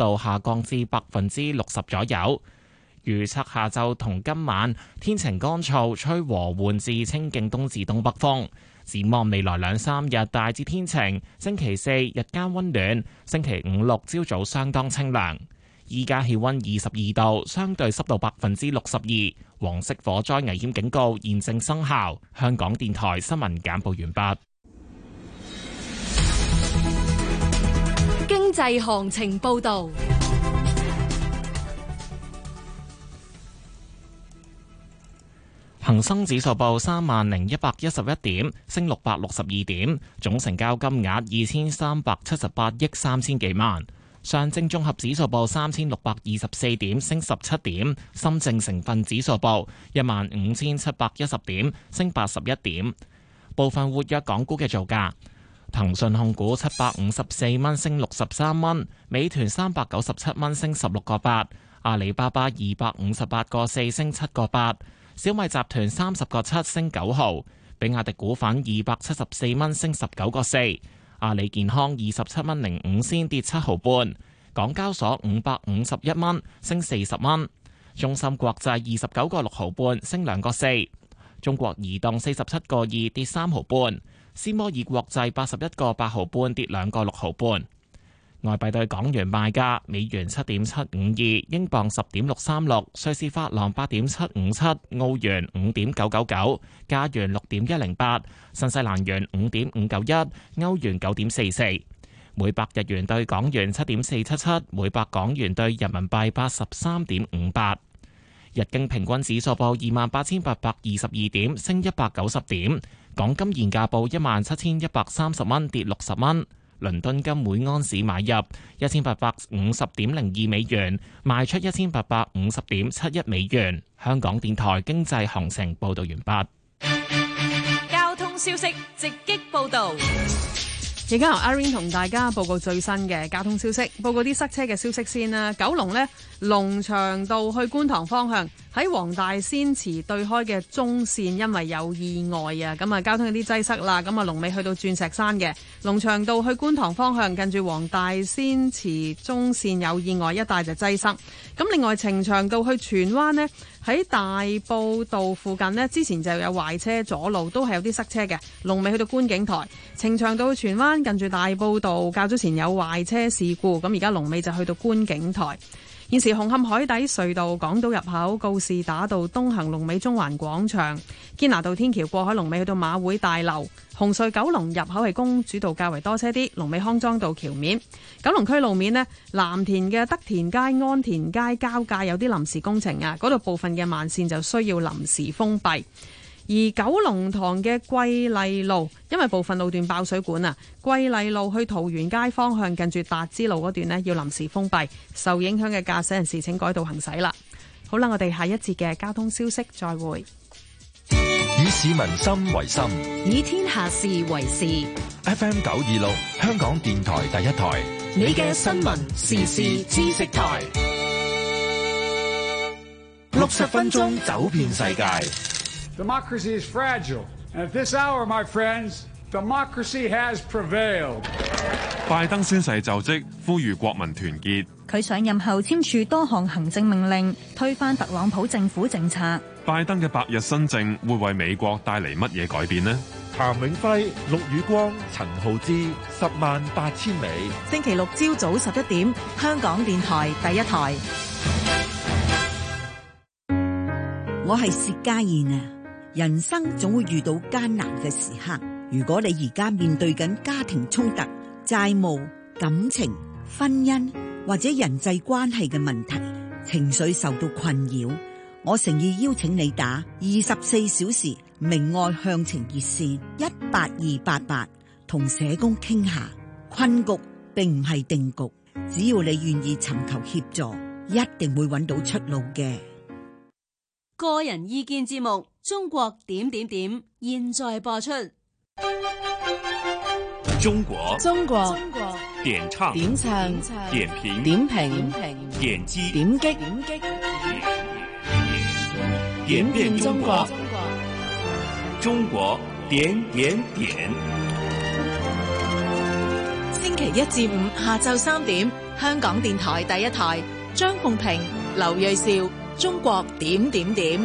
度下降至60%左右。預測下晝同今晚天晴乾燥，吹和緩至清勁東至東北風。展望未來2、3日大致天晴，星期4日間溫暖，星期5、6朝早相當清涼。依家氣溫22度，相對濕度62%，黃色火災危險警告現正生效。香港電台新聞簡報完畢。 經濟行情報道。 恒生指數報30,111點，升662點，總成交金額2378億3000幾萬。上證綜合指數報3624點，升17點。深證成分指數報15710點，升81點。部分活躍港股嘅造價：騰訊控股754蚊，升63蚊；美團397蚊，升16個8；阿里巴巴258個4，升7個8；小米集團30個7，升9毫；比亞迪股份274蚊，升19個4；阿里健康27蚊05仙，跌7毫半；港交所551蚊，升40蚊；中芯國際29個6毫半，升2個4；中國移動47個2，跌3毫半；斯摩爾國際81個8毫半，跌2個6毫半。外幣對港元賣價：美元7.752，英鎊10.636，瑞士法郎8.757，澳元5.999，加元6.108，新西蘭元5.591，歐元9.44。每百日元對港元7.477，每百港元對人民幣83.58。日經平均指數報28,822點，升190點。港金現價報17,130蚊，跌60蚊。倫敦金每安士買入1850.02美元，賣出1850.71美元。香港電台經濟行情報道完畢。 交通消息直擊報道。 而家由 Irene 同大家報告最新嘅交通消息，報告啲塞車嘅消息先啦。九龍呢，龍翔道去觀塘方向喺黃大仙祠對開嘅中線，因為有意外啊，咁啊交通有啲擠塞啦。咁啊龍尾去到鑽石山嘅龍翔道去觀塘方向，近住黃大仙祠中線有意外，一帶就擠塞。咁另外呈祥道去荃灣呢，喺大埔道附近呢，之前就有壞車阻路，都係有啲塞車嘅。龍尾去到觀景台，呈祥道去荃灣近住大埔道較早前有壞車事故，咁而家龍尾就去到觀景台。現時紅磡海底隧道港島入口告士打道東行龍尾中環廣場，堅拿道天橋過海龍尾去到馬會大樓。紅隧九龍入口係公主道較為多車啲，龍尾康莊道橋面。九龍區路面呢，藍田嘅德田街安田街交界有啲臨時工程啊，嗰度部分嘅慢線就需要臨時封閉。而九龍塘嘅桂麗路，因為部分路段爆水管啊，桂麗路去桃園街方向近住達之路嗰段呢，要臨時封閉，受影響嘅駕駛人士請改道行駛啦。好啦，我哋下一節嘅交通消息再會。 以市民心為心， 以天下事為事。 FM 926香港電台第一台， 你嘅新聞時事知識台 60分鐘走遍世界。 Democracy is fragile, and at this hour, my friends, democracy has prevailed. 拜登宣誓就職，呼籲國民團結。 佢上任後簽署多項行政命令，推翻特朗普政府政策。 拜登嘅百日新政會為美國帶嚟乜嘢改變呢？ 譚永輝、陸宇光、陳浩之，108000里。 星期六朝早11點，香港電台第一台。 我係薛家燕啊！人生總會遇到艱難嘅時刻。如果你而家面對緊家庭衝突、債務、感情、婚姻或者人際關係嘅問題，情緒受到困擾，我誠意邀請你打24小時明愛向晴熱線18288，同社工傾下。困局並唔係定局，只要你願意尋求協助，一定會揾到出路嘅。 個人意見節目《中國點點點》現在播出。 中國點唱點評點擊點遍中國，中國點點點。 星期一至五下晝3點， 香港電台第一台，張鳳平、劉銳紹，中國點點點。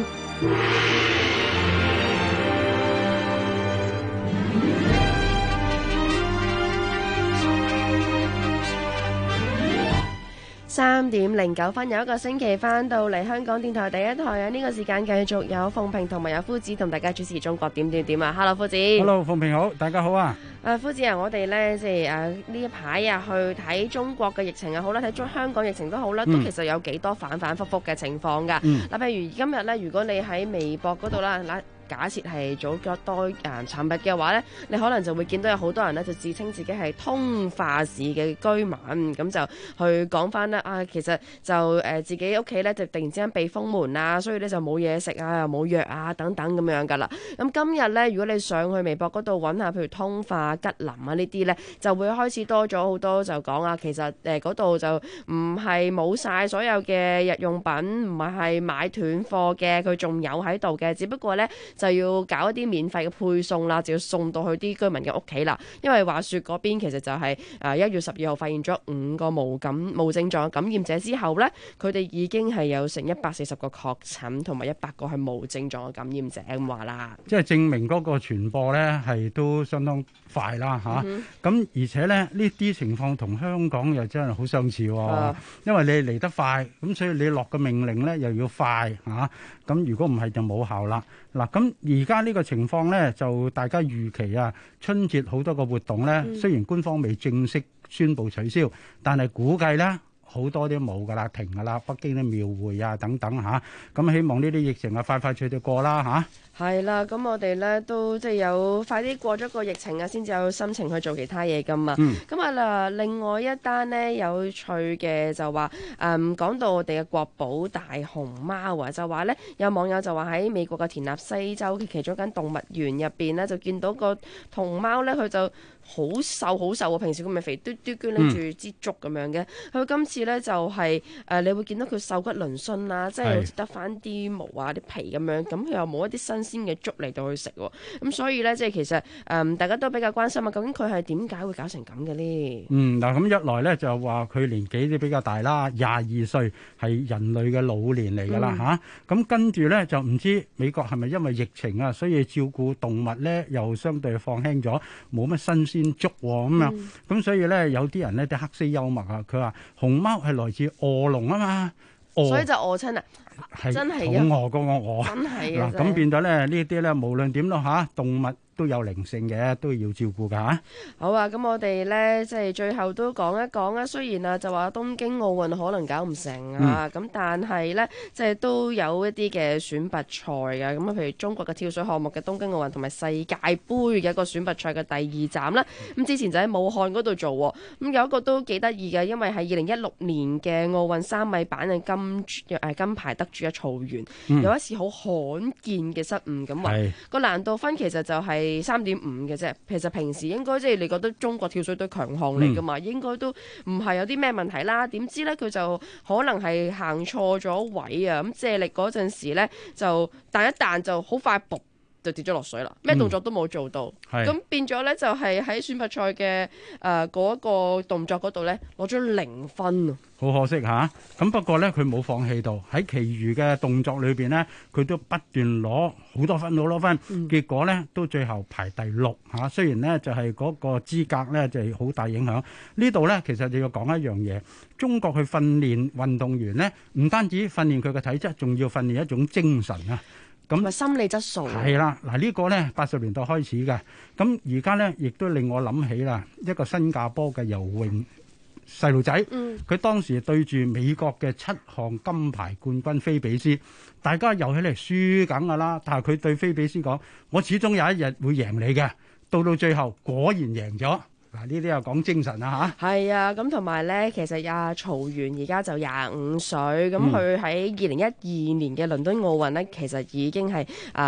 3:09有一個星期翻到嚟香港電台第一台啊！呢個時間繼續有鳳平同埋有夫子同大家主持中國點點點啊 ！Hello 夫子 ，Hello 鳳平好，大家好啊！ 夫子啊，我哋咧即係呢一排啊去睇中國嘅疫情啊好啦，睇中香港疫情都好啦，都其實有幾多反反覆覆嘅情況㗎。嗱，譬如今日咧，如果你喺微博嗰度啦，假設係早咗多尋日嘅話呢，你可能就會見到有好多人呢就自稱自己係通化市嘅居民，咁就去講翻啦其實就自己屋企呢就突然之間被封門啊，所以呢就冇嘢食啊，又冇藥啊等等咁樣噶啦。咁今日呢，如果你上去微博嗰度揾下，譬如通化、吉林啊呢啲呢，就會開始多咗好多就講其實嗰度就唔係冇晒所有嘅日用品，唔係買斷貨嘅，佢仲有喺度嘅，只不過呢，就要搞一啲免費嘅配送啦，就要送到去啲居民嘅屋企啦。因為話說嗰邊其實就係1月12號發現咗5個無症狀感染者之後呢，佢哋已經係有成140個確診，同埋100個係無症狀嘅感染者咁話啦。 即係證明嗰個傳播呢係都相當快啦嚇。咁而且呢啲情況同香港又真係好相似喎。因為你嚟得快，咁所以你落個命令呢又要快嚇。咁如果唔係就冇效啦。嗱，咁而家呢個情況呢，就大家預期啊，春節好多個活動呢，雖然官方未正式宣布取消，但係估計呢，好多都冇噶啦，停噶啦，北京啲廟會啊等等嚇。咁希望呢啲疫情啊快快脆脆過啦嚇。 係啦，咁我哋咧都即係有快啲過咗個疫情啊，先至有心情去做其他嘢噶嘛。咁啊另外一單呢，有趣嘅就話講到我哋嘅國寶大熊貓啊，就話呢，有網友就話喺美國嘅田納西州其中一間動物園入邊呢，就見到個熊貓呢，佢就好瘦好瘦啊，平時佢咪肥嘟嘟捐拎住支竹咁樣嘅，佢今次呢，就係你會見到佢瘦骨嶙峋啊，即係好似得翻啲毛啊啲皮咁樣，咁佢又冇一啲新鮮嘅竹嚟到去食喎，咁所以咧即係其實大家都比較關心啊，究竟佢係點解會搞成咁嘅呢？ 嗱，咁一來咧就話佢年紀都比較大啦，22歲係人類嘅老年嚟㗎啦嚇。咁跟住咧就唔知美國係咪因為疫情啊，所以照顧動物咧又相對放輕咗，冇乜新鮮竹喎咁樣。咁所以咧有啲人咧啲黑色幽默啊，佢話熊貓係來自餓龍啊嘛， 所以就餓親啊！真係肚餓過我真係啊！ 咁變咗咧呢啲咧，無論點咯嚇，動物都有靈性嘅，都要照顧㗎嚇。 好啊，咁我哋咧即係最後都講一講啊。雖然啊就話東京奧運可能搞唔成啊，咁但係咧即係都有一啲嘅選拔賽嘅。咁啊，譬如中國嘅跳水項目嘅東京奧運同埋世界盃嘅一個選拔賽嘅第2站啦。咁之前就喺武漢嗰度做喎。咁有一個都幾得意嘅，因為係2016年嘅奧運3米板嘅金牌得主嘅曹緣，有一次好罕見嘅失誤咁話，個難度分其實就係3.5嘅啫。其實平時應該即係你覺得中國跳水隊強項嚟㗎嘛，應該都唔係有啲咩問題啦。點知咧佢就可能係行錯咗位啊！咁借力嗰陣時咧就彈一彈就好快噗就跌咗落水啦，咩動作都冇做到，咁變咗咧就係喺選拔賽嘅嗰一個動作嗰度咧攞咗0分啊！ 好可惜嚇，咁不過咧佢冇放棄到，喺其餘嘅動作裏邊咧，佢都不斷攞好多分，結果咧都最後排第6嚇。雖然咧就係嗰個資格咧就係好大影響。呢度咧其實就要講一樣嘢，中國去訓練運動員咧，唔單止訓練佢嘅體質，仲要訓練一種精神啊。 咁心理質素係啦，嗱呢個咧80年代開始嘅，咁而家咧亦都令我諗起啦，一個新加坡嘅游泳細路仔，佢當時對住美國嘅7項金牌冠軍菲比斯，大家游起嚟輸梗㗎啦，但係佢對菲比斯講：我始終有一日會贏你嘅。到最後果然贏咗。嗱，呢啲又講精神啊嚇。 係啊，咁同埋咧，其實曹緣而家就25歲，咁佢喺2012年嘅倫敦奧運咧，其實已經係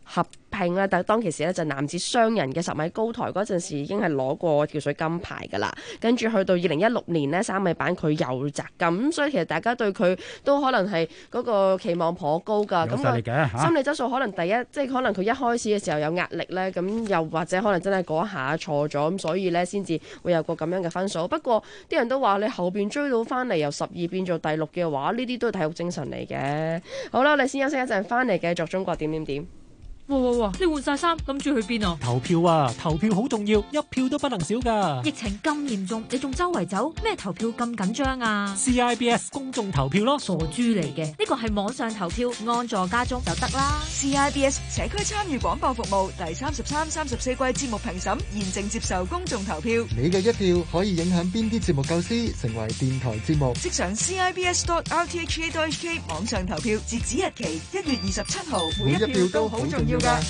合併啦，但當其時咧就男子雙人嘅10米高台嗰陣時已經係攞過跳水金牌㗎啦，跟住去到2016年呢3米板佢又摘金，咁所以其實大家對佢都可能係嗰個期望頗高㗎，咁實力嘅心理質素可能即係可能佢一開始嘅時候有壓力咧，咁又或者可能真係嗰一下錯咗，咁所以咧先至會有個咁樣嘅分數。不過啲人都話你後邊追到翻嚟由12變做第6嘅話，呢啲都係體育精神嚟嘅。好啦，我哋先休息一陣，翻嚟繼續中國點點點。 哇！你換晒衫，諗住去邊啊？ 投票啊！投票好重要，一票都不能少噶。 疫情咁嚴重，你仲周圍走，咩投票咁緊張啊 ？CIBS 公眾投票咯， 傻豬嚟嘅，呢個係網上投票，安坐家中就得啦。 CIBS 社區參與廣播服務第33、34季節目評審現正接受公眾投票。 你嘅一票可以影響邊啲節目構思成為電台節目？ 即上 CIBS.RTHK.HK 網上投票，截止日期1月27號， 每一票都好重要。點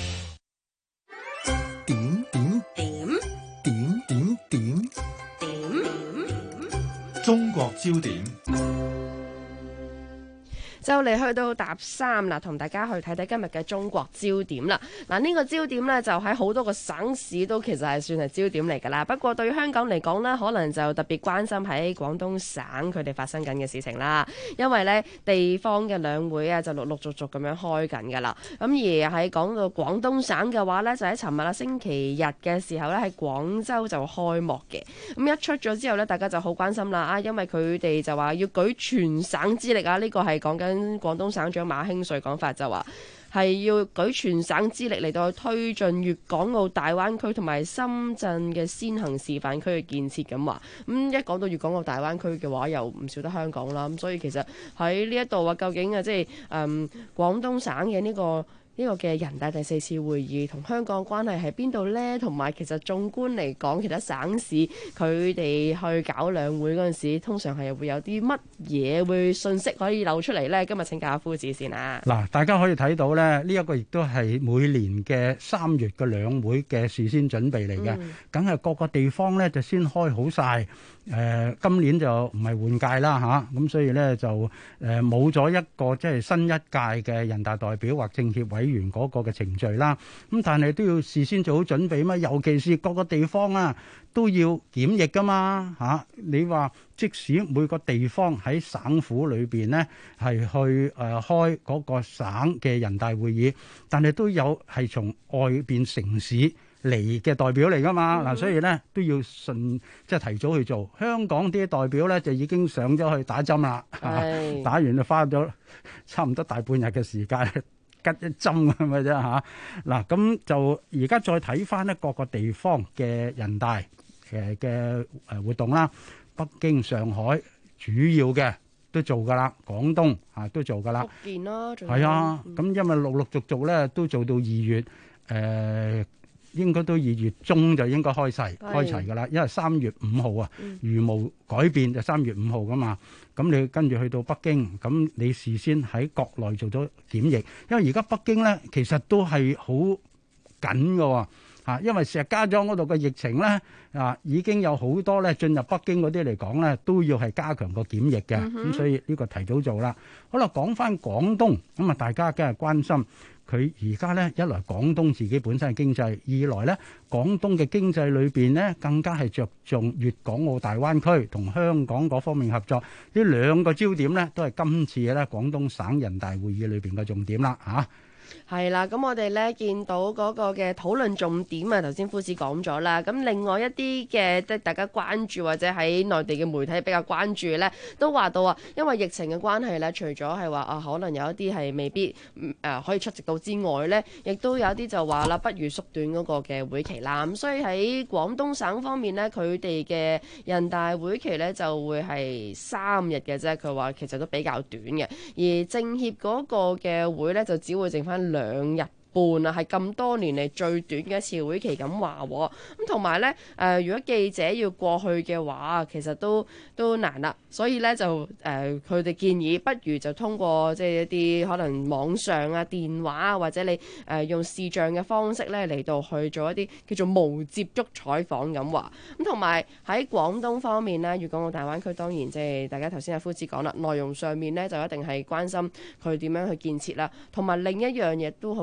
中國焦點。 就嚟去到搭3啦，同大家去睇睇今日嘅中國焦點啦。嗱，呢個焦點呢，就喺好多個省市都其實係算係焦點嚟㗎啦。不過對於香港嚟講呢，可能就特別關心喺廣東省佢哋發生緊嘅事情啦。因為呢地方嘅兩會啊，就陸陸續續咁樣開緊㗎啦。咁而喺講到廣東省嘅話呢，就喺尋日啦，星期日嘅時候呢，喺廣州就開幕嘅。咁一出咗之後呢，大家就好關心啦。因為佢哋就話要舉全省之力啊，呢個係講緊廣東省長馬興瑞講法，就話係要舉全省之力嚟到去推進粵港澳大灣區同埋深圳嘅先行示範區嘅建設咁話。一講到粵港澳大灣區嘅話，又唔少得香港啦。咁所以其實喺呢一度究竟即係廣東省嘅呢個嘅人大第4次會議同香港關係喺邊度呢？同埋其實縱觀嚟講，其他省市佢哋去搞兩會嗰陣時，通常係會有啲乜嘢會信息可以漏出嚟呢？今日請教下夫子先啊！ 嗱，大家可以睇到咧，呢一個亦都係每年嘅3月嘅兩會嘅事先準備嚟嘅，梗係各個地方咧就先開好晒。今年就唔係換屆啦嚇，咁所以咧就冇咗一個即係新一屆嘅人大代表或政協委員嗰個嘅程序啦。咁但係都要事先做好準備嘛，尤其是各個地方啊都要檢疫噶嘛嚇。你話即使每個地方喺省府裏邊呢係去開嗰個省嘅人大會議，但係都有係從外邊城市嚟嘅代表嚟噶嘛嗱，所以咧都要即係提早去做。香港啲代表咧就已經上咗去打針啦，打完就花咗差唔多大半日嘅時間吉一針咁嘅啫嚇。嗱，咁就而家再睇翻咧各個地方嘅人大嘅活動啦，北京、上海主要嘅都做噶啦，廣東都做噶啦， 福建啦， 係啊，咁因為陸陸續續咧都做到2月應該都2月中就應該開齊㗎啦，因為3月5號啊，如無改變就3月5號㗎嘛。咁你跟住去到北京，咁你事先喺國內做咗檢疫，因為而家北京咧其實都係好緊㗎喎。因為石家莊嗰度嘅疫情咧已經有好多咧進入北京嗰啲嚟講咧都要係加強個檢疫嘅，咁所以呢個提早做啦。好啦，講翻廣東咁啊，大家梗係關心佢而家咧一來廣東自己本身嘅經濟，二來咧廣東嘅經濟裏邊咧更加係着重粵港澳大灣區同香港嗰方面合作，呢兩個焦點咧都係今次咧廣東省人大會議裏邊嘅重點啦嚇。 係啦，咁我哋咧見到嗰個嘅討論重點啊，頭先夫子講咗啦。咁另外一啲嘅即係大家關注或者喺內地嘅媒體比較關注咧，都話到啊，因為疫情嘅關係咧，除咗係話可能有一啲係未必可以出席到之外咧，亦都有一啲就話啦，不如縮短嗰個嘅會期啦。咁所以喺廣東省方面咧，佢哋嘅人大會期咧就會係3日嘅啫。佢話其實都比較短嘅，而政協嗰個嘅會咧就只會剩翻2日半啊，係咁多年嚟最短嘅一次會期咁話。咁同埋咧如果記者要過去嘅話，其實都難啦。所以咧就佢哋建議，不如就通過即係一啲可能網上啊、電話啊，或者你用視像嘅方式咧嚟到去做一啲叫做無接觸採訪咁話。咁同埋喺廣東方面咧，粵港澳大灣區當然即係大家頭先阿夫子講啦，內容上面咧就一定係關心佢點樣去建設啦，同埋另一樣嘢都好關心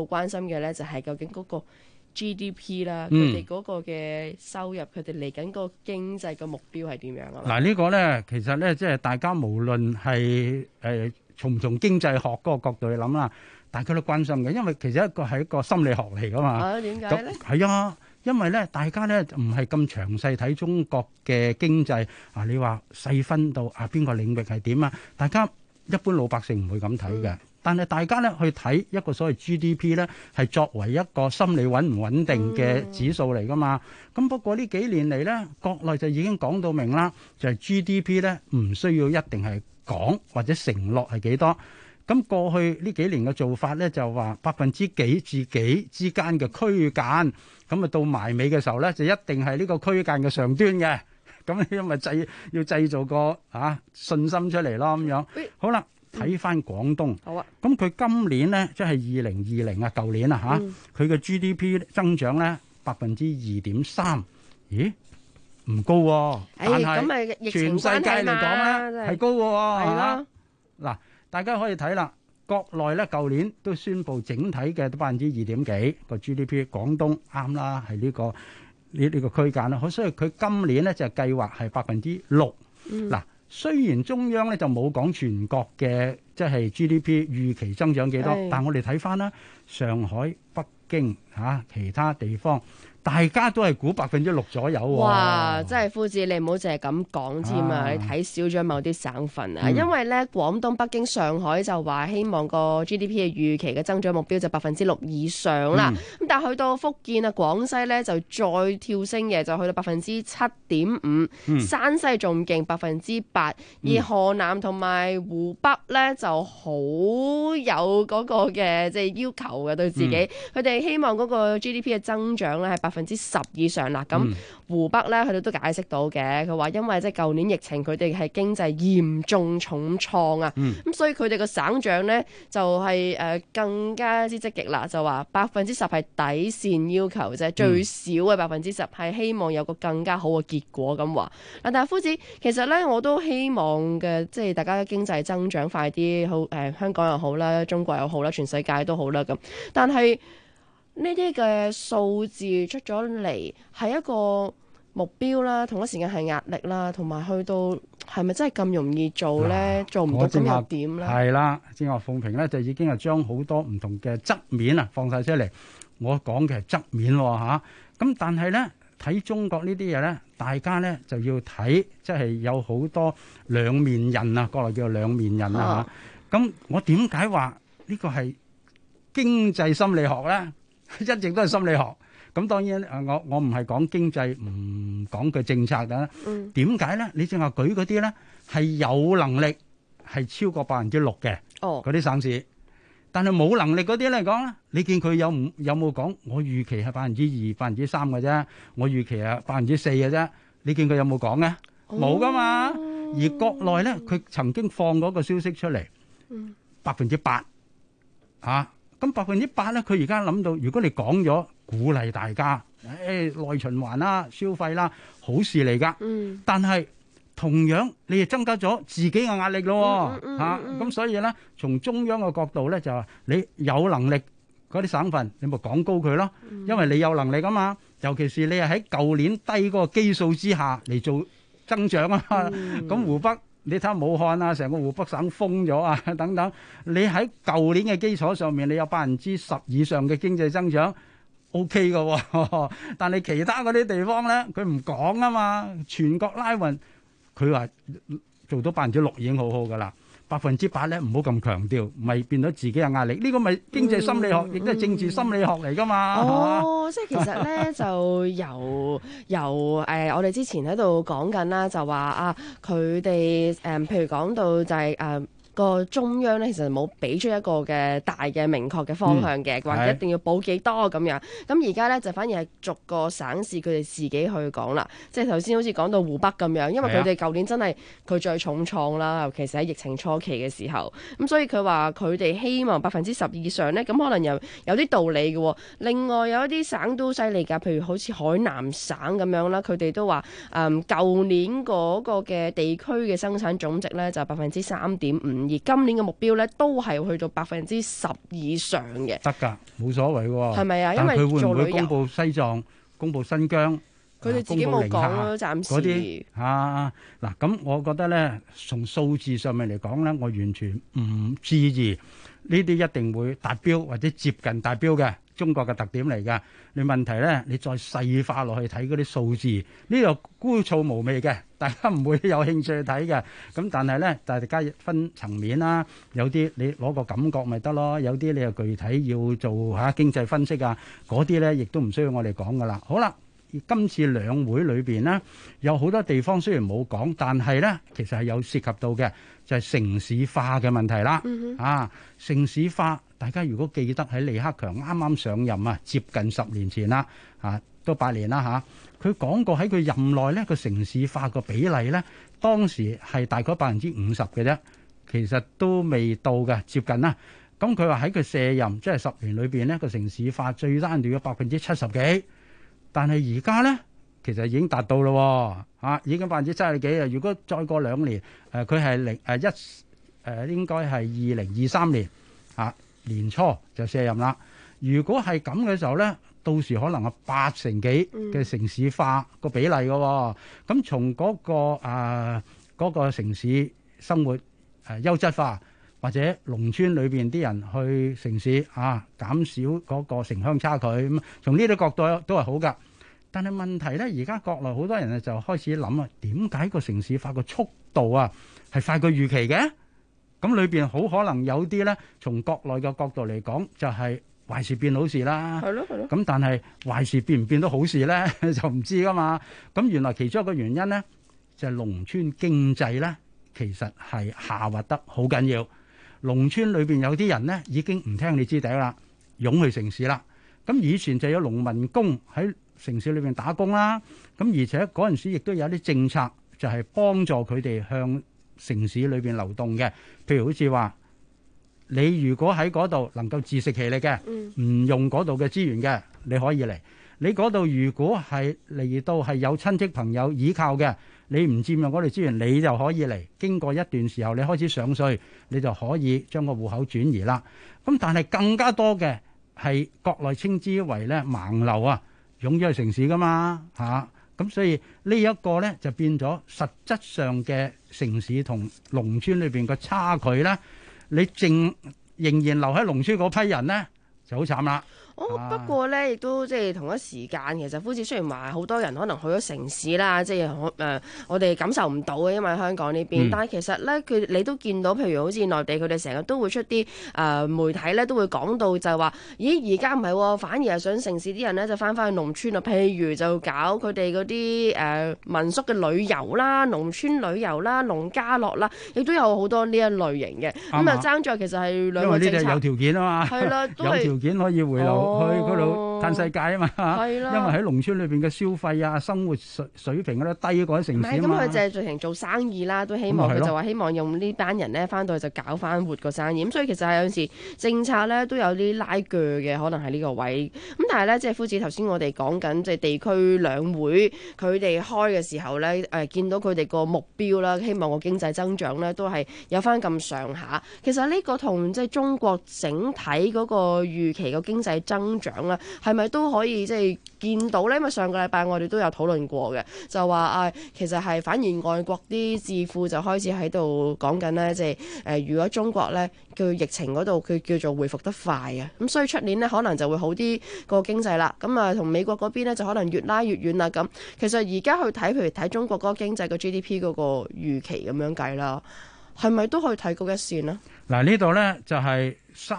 嘅咧，就係究竟嗰個 GDP 啦，佢哋嗰個嘅收入，佢哋嚟緊個經濟嘅目標係點樣啊？ 嗱，呢個咧其實咧即係大家無論係從經濟學嗰個角度去諗啦，大家都關心嘅，因為其實係一個心理學嚟噶嘛。點解咧？係啊，因為咧大家咧唔係咁詳細睇中國嘅經濟啊，你話細分到啊邊個領域係點啊？大家一般老百姓唔會咁睇嘅。但係大家咧去睇一個所謂 GDP 咧，係作為一個心理穩唔穩定嘅指數嚟噶嘛。咁不過呢幾年嚟咧，國內就已經講到明啦，就係 GDP 咧唔需要一定係講或者承諾係幾多。咁過去呢幾年嘅做法咧，就話%幾至幾之間嘅區間，咁啊到埋尾嘅時候咧，就一定係呢個區間嘅上端嘅。咁因為要製造個信心出嚟咯，咁樣。好啦。睇翻廣東，好啊！咁佢今年咧，即係2020啊，舊年啊嚇，佢嘅 GDP 增長咧2.3%，咦？唔高喎，但係全世界嚟講咧係高嘅喎，係啦。嗱，大家可以睇啦，國內咧舊年都宣布整體嘅都2.幾個 GDP， 廣東啱啦，係呢個區間啦。所以佢今年咧就計劃係6%。嗱。雖然中央咧就冇講全國嘅即係 GDP 預期增長幾多，但我哋睇翻啦，上海、北京其他地方，大家都係估6%左右喎。 哇！真係夫子，你唔好淨係咁講添啊！你睇少咗某啲省份啊，因為咧廣東、北京、上海就話希望個 GDP 嘅預期嘅增長目標就6%以上啦。咁但係去到福建啊、廣西咧就再跳升嘅，就去到7.5%，山西仲勁8%，而河南同埋湖北咧就好有嗰個嘅即係要求嘅對自己，佢哋希望嗰個 GDP 嘅增長咧係10%以上啦。咁湖北咧佢哋都解釋到嘅，佢話因為即係舊年疫情佢哋係經濟嚴重重創啊，咁所以佢哋個省長咧就係更加之積極啦，就話10%係底線要求啫，最少嘅10%係希望有個更加好嘅結果咁話。嗱，但係夫子其實咧我都希望嘅即係大家經濟增長快啲，好香港又好啦，中國又好啦，全世界都好啦咁，但係呢啲嘅數字出咗嚟係一個目標啦，同一時間係壓力啦，同埋去到係咪真係咁容易做咧？做唔到咁又點咧？係啦， 正話鳳萍咧就已經係將好多唔同嘅側面啊放晒出嚟。我講嘅係側面喎。咁但係咧睇中國呢啲嘢咧，大家咧就要睇，即係有好多兩面人啊，國內叫做兩面人啊嚇。咁我點解話呢個係經濟心理學咧？一直都係心理學。咁當然我唔係講經濟，唔講佢政策嘅。點解咧？你正話舉嗰啲咧係有能力係超過6%嘅嗰啲省市，但係冇能力嗰啲嚟講咧，你見佢有冇講？我預期係2%、3%嘅啫，我預期係4%嘅啫。你見佢有冇講嘅？冇噶嘛。而國內咧，佢曾經放嗰個消息出嚟，8%嚇。咁8%咧，佢而家諗到，如果你講咗鼓勵大家，內循環啦、消費啦，好事嚟㗎。但係同樣你亦增加咗自己嘅壓力咯嚇。咁所以咧，從中央嘅角度咧，就話你有能力嗰啲省份，你咪講高佢咯，因為你有能力㗎嘛。尤其是你係喺舊年低嗰個基數之下嚟做增長啊嘛。咁湖北。你睇下武漢啊，成個湖北省封咗啊，等等。你喺舊年嘅基礎上面，你有10%以上嘅經濟增長 ，OK 嘅喎。但係其他嗰啲地方咧，佢唔講啊嘛。全國拉勻，佢話做到6%已經好好噶啦。8%咧，唔好咁強調，咪變咗自己嘅壓力。呢個咪經濟心理學，亦都係政治心理學嚟噶嘛。 哦，即係其實咧就由我哋之前喺度講緊啦，就話啊，佢哋譬如講到就係個中央咧，其實冇俾出一個嘅大嘅明確嘅方向嘅，或者一定要補幾多咁樣。咁而家咧就反而係逐個省市佢哋自己去講啦。即係頭先好似講到湖北咁樣，因為佢哋舊年真係佢最重創啦，尤其是喺疫情初期嘅時候。咁所以佢話佢哋希望10%以上咧，咁可能又有啲道理嘅。另外有一啲省都犀利㗎，譬如好似海南省咁樣啦，佢哋都話舊年嗰個嘅地區嘅生產總值咧就3.5%。 而今年嘅目標咧都係去到10%以上嘅。 得㗎，冇所謂喎。 係咪啊？因為佢會唔會做旅遊公佈西藏、公佈新疆？ 佢哋自己冇講咯，暫時嗰啲嗱，咁我覺得咧，從數字上面嚟講咧，我完全唔質疑呢啲一定會達標或者接近達標嘅中國嘅特點嚟㗎。你問題咧，你再細化落去睇嗰啲數字，呢度枯燥無味嘅，大家唔會有興趣去睇嘅。咁但係咧，大家分層面啦，有啲你攞個感覺咪得咯，有啲你又具體要做下經濟分析啊，嗰啲咧亦都唔需要我哋講㗎啦。好啦。今次兩會裏邊呢，有好多地方雖然冇講，但係呢其實係有涉及到嘅，就係城市化嘅問題啦。城市化，大家如果記得喺李克強啱啱上任啊，接近10年前啦，都8年啦嚇。佢講過喺佢任內呢個城市化個比例呢，當時係大概50%嘅啫，其實都未到嘅，接近啦。咁佢話喺佢卸任，即係10年裏邊呢個城市化最單調嘅70%幾。但係而家咧，其實已經達到咯，已經70%幾啊！如果再過2年，佢係應該係2023年年初就卸任啦。如果係咁嘅時候咧，到時可能係80%幾嘅城市化個比例嘅。咁從嗰個城市生活優質化，或者農村裏邊啲人去城市減少嗰個城鄉差距，咁從呢啲角度都係好㗎。但係問題咧，而家國內好多人就開始諗啊，點解個城市化個速度係快過預期嘅？咁裏邊好可能有啲咧，從國內嘅角度嚟講，就係壞事變好事啦。係咯。咁但係壞事變唔變到好事咧，就唔知噶嘛。咁原來其中一個原因咧，就係農村經濟咧，其實係下滑得好緊要。農村裏邊有啲人咧已經唔聽你支笛啦，湧去城市啦。咁以前就有農民工喺城市裏邊打工啦，咁而且嗰陣時亦都有啲政策，就係幫助佢哋向城市裏邊流動嘅。譬如好似話，你如果喺嗰度能夠自食其力嘅，唔用嗰度嘅資源嘅，你可以嚟。你嗰度如果係嚟到係有親戚朋友依靠嘅，你唔佔用嗰度資源，你就可以嚟。經過一段時候，你開始上稅，你就可以將個戶口轉移啦。咁但係更加多嘅係國內稱之為咧盲流啊！湧咗去城市噶嘛咁所以呢一個咧就變咗實質上嘅城市同農村裏邊個差距咧，你仍然留喺農村嗰批人咧就好慘啦。 不過咧，亦都即係同一時間，其實夫子雖然話好多人可能去咗城市啦，即係我哋感受唔到嘅，因為香港呢邊。但係其實咧，你都見到，譬如好似內地，佢哋成日都會出啲媒體咧，都會講到就係話，咦，而家唔係喎，反而係想城市啲人咧就翻返去農村啊。譬如就搞佢哋嗰啲民宿嘅旅遊啦、農村旅遊啦、農家樂啦，亦都有好多呢一類型嘅。咁啊，爭在其實係兩個政策。因為呢啲有條件啊嘛，係啦，有條件可以回流。去嗰度嘆世界啊嘛，因為喺農村裏邊嘅消費啊、生活水平都低過喺城市啊嘛。咁佢就係進行做生意啦，都希望佢就話希望用呢班人咧翻到去就搞翻活個生意。咁所以其實係有陣時政策咧都有啲拉鋸嘅，可能係呢個位。咁但係咧，即係夫子頭先我哋講緊即係地區兩會佢哋開嘅時候咧，見到佢哋個目標啦，希望個經濟增長咧都係有翻咁上下。其實呢個同即係中國整體嗰個預期個經濟增長啦，係咪都可以即係見到咧？因為上個禮拜我哋都有討論過嘅，就話其實係反而外國啲智庫就開始喺度講緊咧，即係如果中國咧佢疫情嗰度佢叫做回復得快啊，咁所以出年咧可能就會好啲個經濟啦。咁啊同美國嗰邊咧就可能越拉越遠啦。咁其實而家去睇，譬如睇中國嗰個經濟個 GDP 嗰個預期咁樣計啦，係咪都可以睇高一線呢？ 嗱，呢度咧就係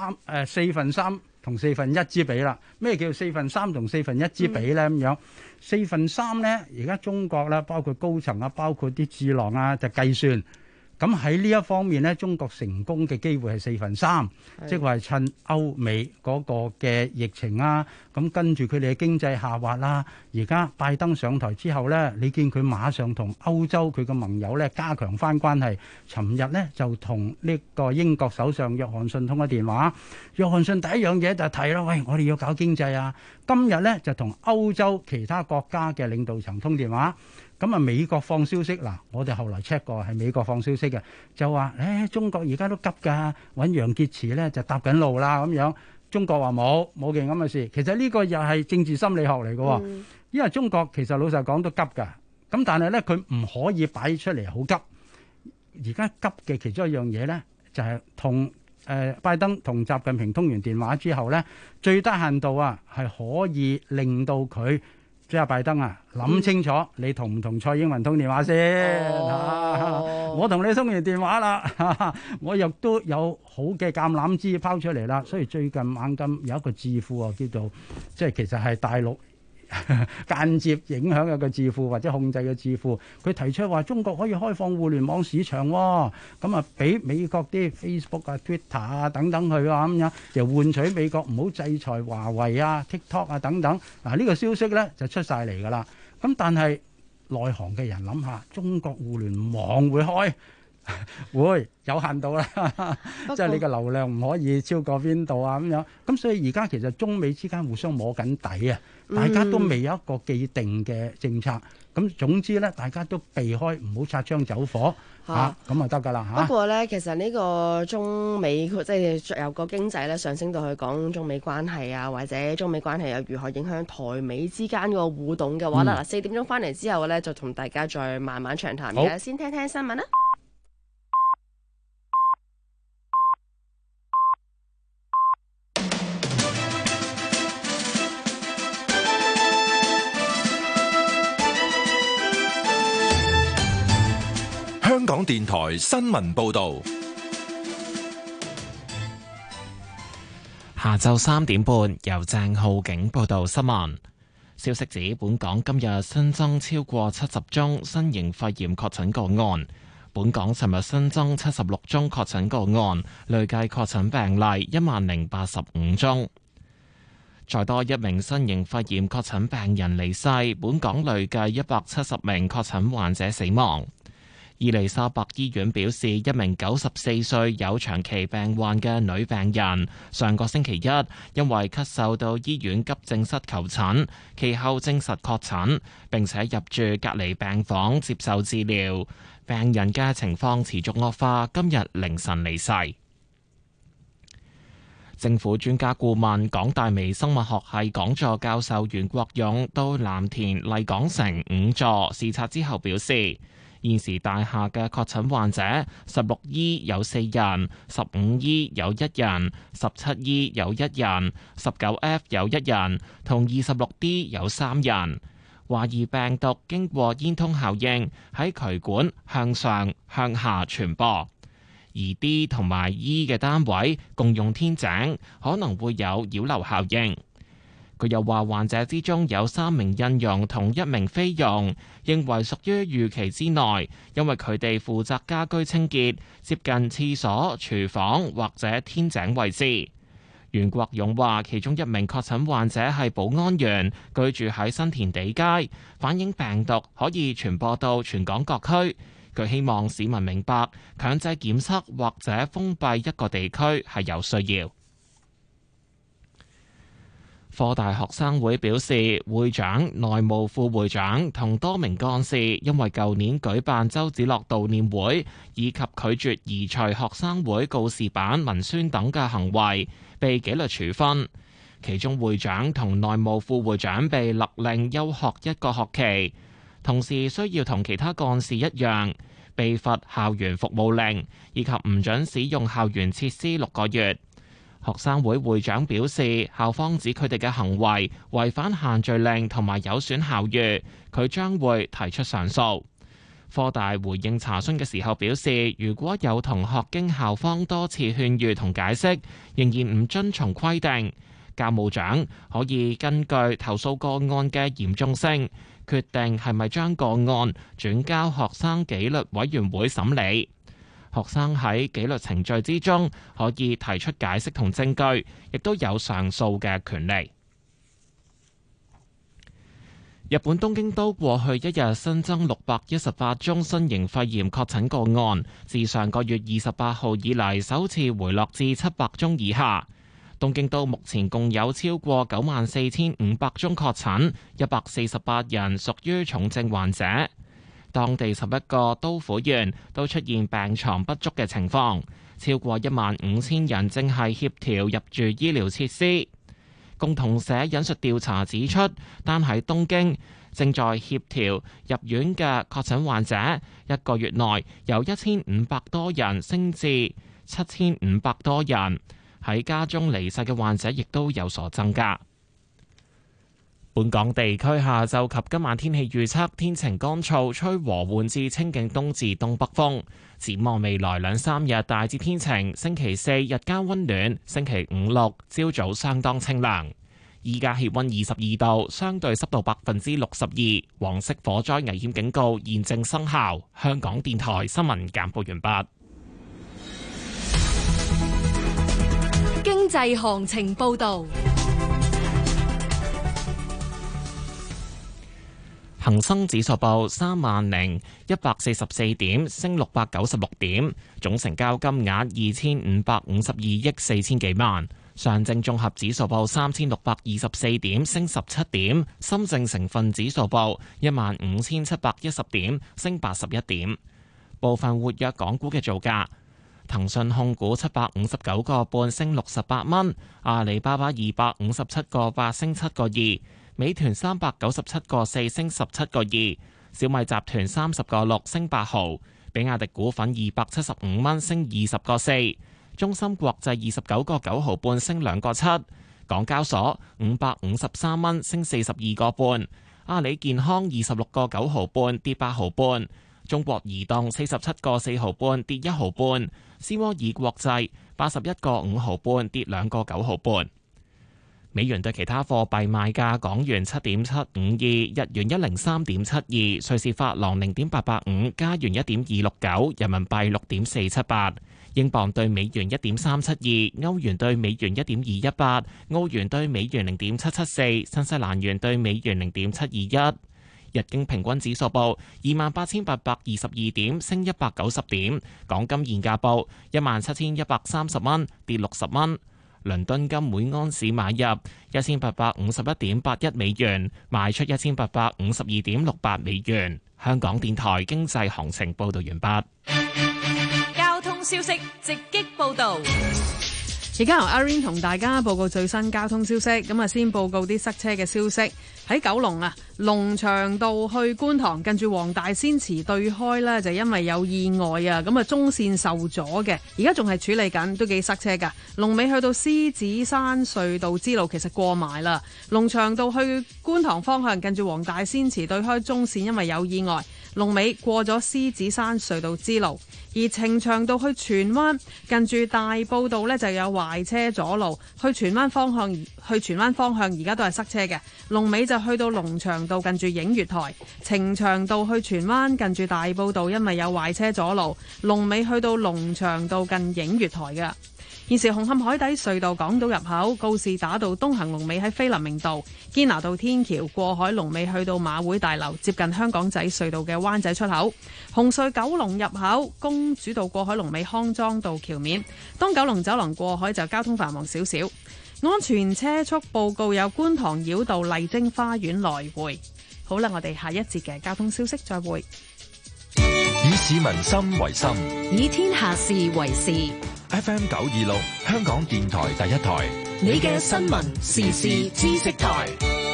4/3同1/4之比啦。咩叫4/3同1/4之比咧？咁樣4/3咧，而家中國啦，包括高層啊，包括啲智囊啊，就計算。咁喺呢一方面咧，中國成功嘅機會係4/3，即係話趁歐美嗰個嘅疫情啊，咁跟住佢哋嘅經濟下滑啦。而家拜登上台之後咧，你見佢馬上同歐洲佢嘅盟友咧加強翻關係。尋日咧就同呢個英國首相約翰遜通咗電話。約翰遜第一樣嘢就提啦，喂，我哋要搞經濟啊！今日咧就同歐洲其他國家嘅領導層通電話。 咁啊，美國放消息嗱，我哋後來 check 過係美國放消息嘅，就話中國而家都急㗎，揾楊潔篪咧就搭緊路啦咁樣。中國話冇件咁嘅事，其實呢個又係政治心理學嚟嘅，因為中國其實老實講都急㗎，咁但係咧佢唔可以擺出嚟好急。而家急嘅其中一樣嘢咧，就係同拜登同習近平通完電話之後咧，最低限度啊係可以令到佢即係拜登啊諗清楚，你同唔同蔡英文通電話先？我同你通完電話啦，我亦都有好嘅橄欖枝拋出嚟啦。所以最近猛咁有一個智庫啊，叫做即係其實係大陸間接影響嘅個智庫或者控制嘅智庫，佢提出話中國可以開放互聯網市場喎，咁啊俾美國啲 Facebook 啊、Twitter 啊等等去啊咁樣，就換取美國唔好制裁華為啊、TikTok 啊等等。嗱呢個消息咧就出晒嚟㗎啦。咁但係內行嘅人諗下，中國互聯網會開會有限度啦，即係你個流量唔可以超過邊度啊咁樣。咁所以而家其實中美之間互相摸緊底啊，大家都未有一個既定嘅政策。咁總之咧，大家都避開唔好擦槍走火嚇，咁就得㗎啦嚇。 不過咧，其實呢個中美即係由個經濟咧上升到去講中美關係啊，或者中美關係又如何影響台美之間個互動嘅話啦，嗱4點鐘翻嚟之後咧，就同大家再慢慢長談嘅。先聽聽新聞啦。 香港電台新聞報道， 下晝3點半由鄭浩景報道新聞。消息指，本港今日新增超過70宗新型肺炎確診個案。本港尋日新增76宗確診個案，累計確診病例10,085宗。再多一名新型肺炎確診病人離世，本港累計170名確診患者死亡。伊利沙伯醫院表示，一名94歲有長期病患嘅女病人，上個星期一因為咳嗽到醫院急症室求診，其後證實確診，並且入住隔離病房接受治療。病人嘅情況持續惡化，今日凌晨離世。政府專家顧問、港大微生物學系講座教授袁國勇到藍田麗港城5座視察之後表示，現時大廈嘅確診患者，16E 有4人，15E 有1人，17E 有1人，19F 有1人，同26D 有3人。懷疑病毒經過煙通效應喺渠管向上向下傳播，而 D 同埋 E 嘅單位共用天井，可能會有擾流效應。佢又話，患者之中有3名印傭同1名菲傭，認為屬於預期之內，因為佢哋負責家居清潔，接近廁所、廚房或者天井位置。袁國勇話，其中1名確診患者係保安員，居住喺新填地街，反映病毒可以傳播到全港各區。佢希望市民明白，強制檢測或者封閉一個地區係有需要。科大學生會表示，會長、內務副會長同多名幹事因為舊年舉辦周梓樂悼念會以及拒絕移除學生會告示板文宣等嘅行為，被紀律處分。其中會長同內務副會長被勒令休學1個學期，同時需要同其他幹事一樣被罰校園服務令，以及唔准使用校園設施6個月。學生會會長表示，校方指佢哋嘅行為違反限聚令同埋有損校譽，佢將會提出上訴。科大回應查詢嘅時候表示，如果有同學經校方多次勸喻同解釋，仍然唔遵從規定，教務長可以根據投訴個案嘅嚴重性，決定係咪將個案轉交學生紀律委員會審理。學生喺紀律程序之中可以提出解釋同證據，亦都有上訴嘅權利。日本東京都過去一日新增618宗新型肺炎確診個案，自上個月28號以嚟首次回落至700宗以下。東京都目前共有超過94,500宗確診，148人屬於重症患者。 當地11個都府縣都出現病床不足嘅情況，超過15000人正係協調入住醫療設施。共同社引述調查指出，單喺東京正在協調入院嘅確診患者，一個月內由1500多人升至7500多人，喺家中離世嘅患者亦都有所增加。本港地區下晝及今晚天氣預測，天晴乾燥，吹和緩至清勁東至東北風。展望未來2、3日大致天晴，星期4日間溫暖，星期5、6朝早相當清涼。依家氣溫22度，相對濕度62%，黃色火災危險警告現正生效。香港電台新聞簡報完畢。 經濟行情報導。 恒生指數報30,144點，升696點，總成交金額2552億4千幾萬。上證綜合指數報3624點，升17點。深證成分指數報15710點，升81點。部分活躍港股嘅造價：騰訊控股759個半，升68蚊；阿里巴巴257個8，升7個2。美團397個4，升17個2，小米集團30個6，升8毫，比亞迪股份275蚊，升20個4，中芯國際29個9毫半，升2個7，港交所553蚊，升42個半，阿里健康26個9毫半，跌8毫半，中國移動47個4毫半，跌1毫半，斯摩爾國際81個5毫半，跌2個9毫半。美元對其他貨幣賣價：港元7.752，日元103.72，瑞士法郎0.885，加元1.269，人民幣6.478，英鎊對美元1.372，歐元對美元1.218，澳元對美元0.774，新西蘭元對美元0.721。日經平均指數報28,822點，升190點。港金現價報17,130蚊，跌60蚊。倫敦金每安士買入1851.81美元，賣出1852.68美元。香港電台經濟行情報道完畢。 交通消息直擊報道。 而家由阿 Rain 同大家報告最新交通消息。咁啊，先報告啲塞車嘅消息。喺九龍啊，龍翔道去觀塘近住黃大仙祠對開呢，就因為有意外啊，咁啊中線受阻嘅，而家仲係處理緊，都幾塞車噶。龍尾去到獅子山隧道支路，其實過埋啦。龍翔道去觀塘方向近住黃大仙祠對開中線，因為有意外，龍尾過咗獅子山隧道支路。而呈祥道去荃灣近住大埔道呢，就有壞車阻路，去荃灣方向而家都係塞車嘅。龍尾就去到龍翔道近住映月台，呈祥道去荃灣近住大埔道，因為有壞車阻路，龍尾去到龍翔道近映月台嘅。現時紅磡海底隧道港島入口告士打道東行龍尾喺菲林明道，堅拿道天橋過海龍尾去到馬會大樓，接近香港仔隧道嘅灣仔出口。紅隧九龍入口公主道過海龍尾康莊道橋面，東九龍走廊過海就交通繁忙少少。安全車速報告有觀塘繞道麗晶花園來回。好啦，我哋下一節嘅交通消息再會。 以市民心為心， 以天下事為事。 FM 926，香港電台第一台， 你嘅新聞時事知識台。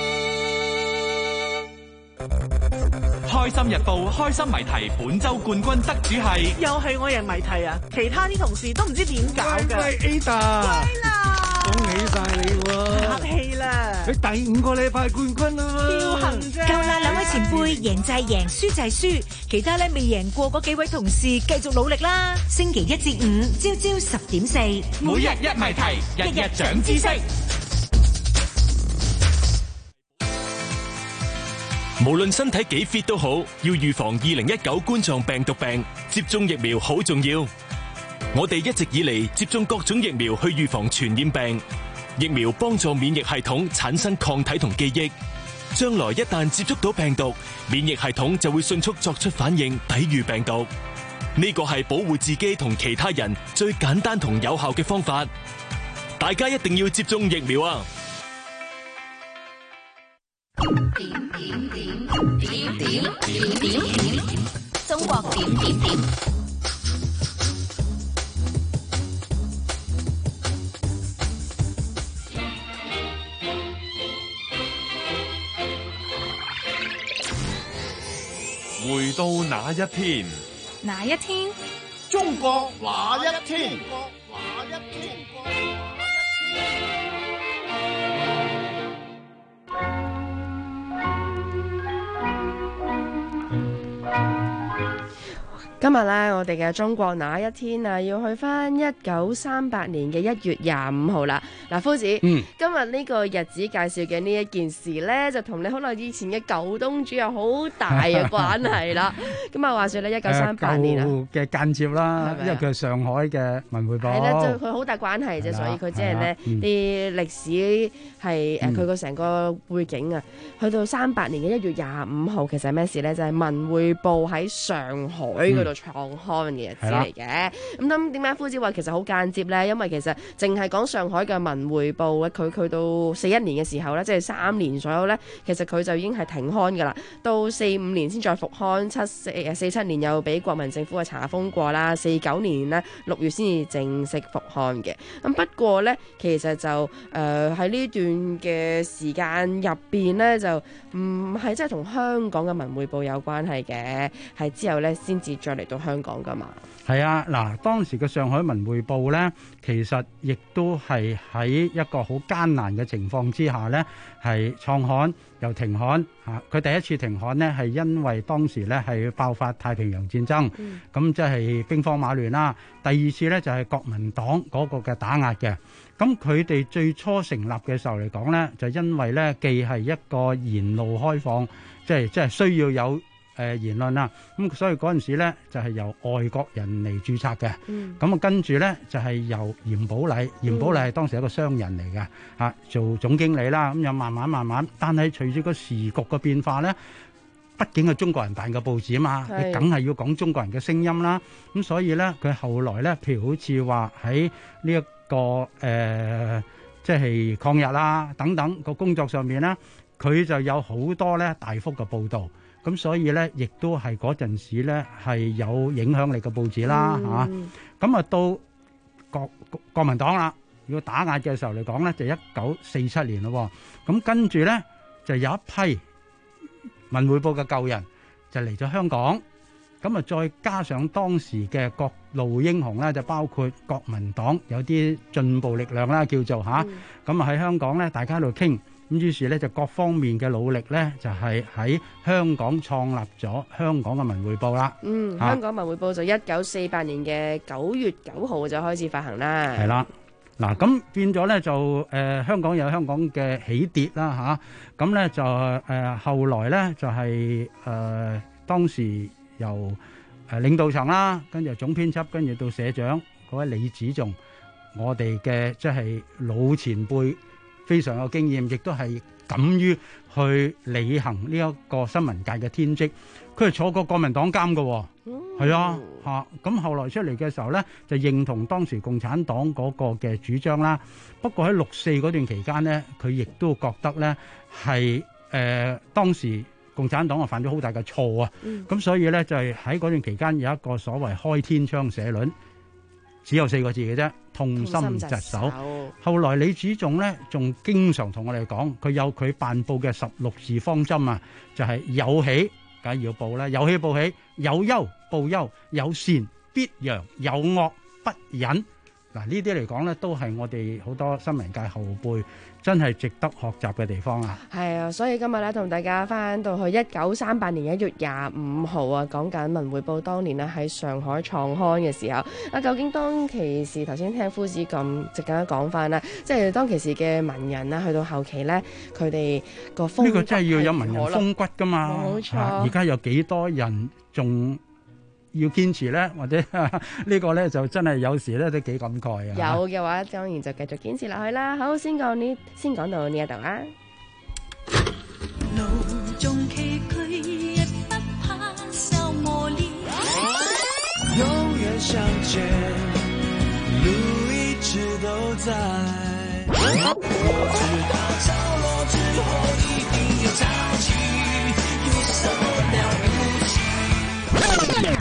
開心日報開心謎題本周冠軍得主係又係我贏謎題啊！其他啲同事都唔知點搞㗎。 喂 Ada， 乖啦， 恭喜晒你喎！ 客氣啦， 你第5個禮拜冠軍啦嘛！ 僥倖啫。 夠啦，兩位前輩，贏就係贏，輸就係輸。其他咧未贏過嗰幾位同事，繼續努力啦！星期1至5，朝朝10點4， 每日一謎題，日日長知識。 無論身體幾 fit 都好，要預防2019冠狀病毒病，接種疫苗好重要。我哋一直以嚟接種各種疫苗去預防傳染病，疫苗幫助免疫系統產生抗體同記憶，將來一旦接觸到病毒，免疫系統就會迅速作出反應，抵禦病毒。呢個係保護自己同其他人最簡單同有效嘅方法，大家一定要接種疫苗啊！ 中國點點點。 回到那一天， 哪一天？ 中國那一天？ 今日咧，我哋嘅中國那一天啊，要去翻1938年嘅1月25號啦。嗱，夫子，今日呢個日子介紹嘅呢一件事咧，就同你好耐以前嘅舊東主有好大嘅關係啦。咁啊，話說咧，1938年啊， 舊嘅間接啦，因為佢係上海嘅文匯報。 係啦，就佢好大關係啫，所以佢即係咧啲歷史係佢個成個背景啊。去到38年嘅1月25號，其實係咩事咧？就係文匯報喺上海嗰度創刊嘅日子嚟嘅。咁點解夫子話其實好間接咧？因為其實淨係講上海嘅文匯報咧，佢去到41年嘅時候咧，即係3年左右咧，其實佢就已經係停刊㗎啦。到45年先再復刊，47年又俾國民政府嘅查封過啦。49年呢6月先至正式復刊嘅。咁不過咧，其實就喺呢段嘅時間入邊咧，就唔係真係同香港嘅文匯報有關係嘅，係之後咧先至再嚟到香港噶嘛。 係啊，嗱，當時嘅上海文匯報咧，其實亦都係喺一個好艱難嘅情況之下咧，係創刊又停刊嚇。佢第一次停刊呢，係因為當時咧係爆發太平洋戰爭，咁即係兵荒馬亂啦。第二次咧就係國民黨嗰個嘅打壓嘅。咁佢哋最初成立嘅時候嚟講咧，就因為咧既係一個言路開放，即係需要有言論啦，咁所以嗰陣時咧就係由外國人嚟註冊嘅，咁啊跟住咧就係由嚴寶禮，嚴寶禮係當時一個商人嚟嘅嚇，做總經理啦，咁又慢慢，但係隨住個時局嘅變化咧，畢竟係中國人辦嘅報紙啊嘛，你梗係要講中國人嘅聲音啦，咁所以咧佢後來咧，譬如好似話喺呢一個即係抗日啦等等個工作上面咧，佢就有好多咧大幅嘅報導。咁所以咧，亦都係嗰陣時咧係有影響力嘅報紙啦嚇。咁啊到國民黨啦，要打壓嘅時候嚟講咧，就1947年咯。咁跟住咧就有一批文匯報嘅舊人就嚟咗香港。咁啊再加上當時嘅各路英雄咧，就包括國民黨有啲進步力量啦，叫做嚇。咁啊喺香港咧，大家喺度傾。咁於是咧就各方面嘅努力咧，就係喺香港創立咗香港嘅文匯報啦。 香港文匯報就1948年嘅9月9號就開始發行啦。 係啦，嗱咁變咗咧就香港有香港嘅起跌啦嚇。咁咧就後來咧就係當時由領導層啦，跟住總編輯，跟住到社長嗰位李子重，我哋嘅即係老前輩。非常有經驗，亦都係敢於去履行呢一個新聞界嘅天職。佢係坐過國民黨監嘅，係啊嚇。咁後來出嚟嘅時候咧，就認同當時共產黨嗰個嘅主張啦。不過喺64嗰段期間咧，佢亦都覺得咧係當時共產黨啊犯咗好大嘅錯啊。咁所以咧就係喺嗰段期間有一個所謂開天窗社論。只有4個字嘅啫，痛心疾首。後來李子重咧，仲經常同我哋講，佢有佢辦報嘅16字方針啊，就係有喜梗係要報啦，有喜報喜，有憂報憂，有善必揚，有惡不隱。嗱呢啲嚟講咧，都係我哋好多新聞界後輩真係值得學習嘅地方啊！ 係啊，所以今日咧同大家翻到去1938年1月25號啊，講緊文匯報當年咧喺上海創刊嘅時候，究竟當其時頭先聽夫子咁直緊講翻啦，即係當其時嘅文人啦，去到後期咧，佢哋個風骨呢個真係要有文人風骨噶嘛，冇錯。 而家有幾多人仲要堅持咧，或者呢個咧就真係有時咧都幾感慨啊！ 有嘅話，當然就繼續堅持落去啦。好，先講到呢一度啦。路縱崎嶇，也不怕受磨練。永遠向前，路一直都在。我知道着落之後一定有朝氣，有什麼了不起？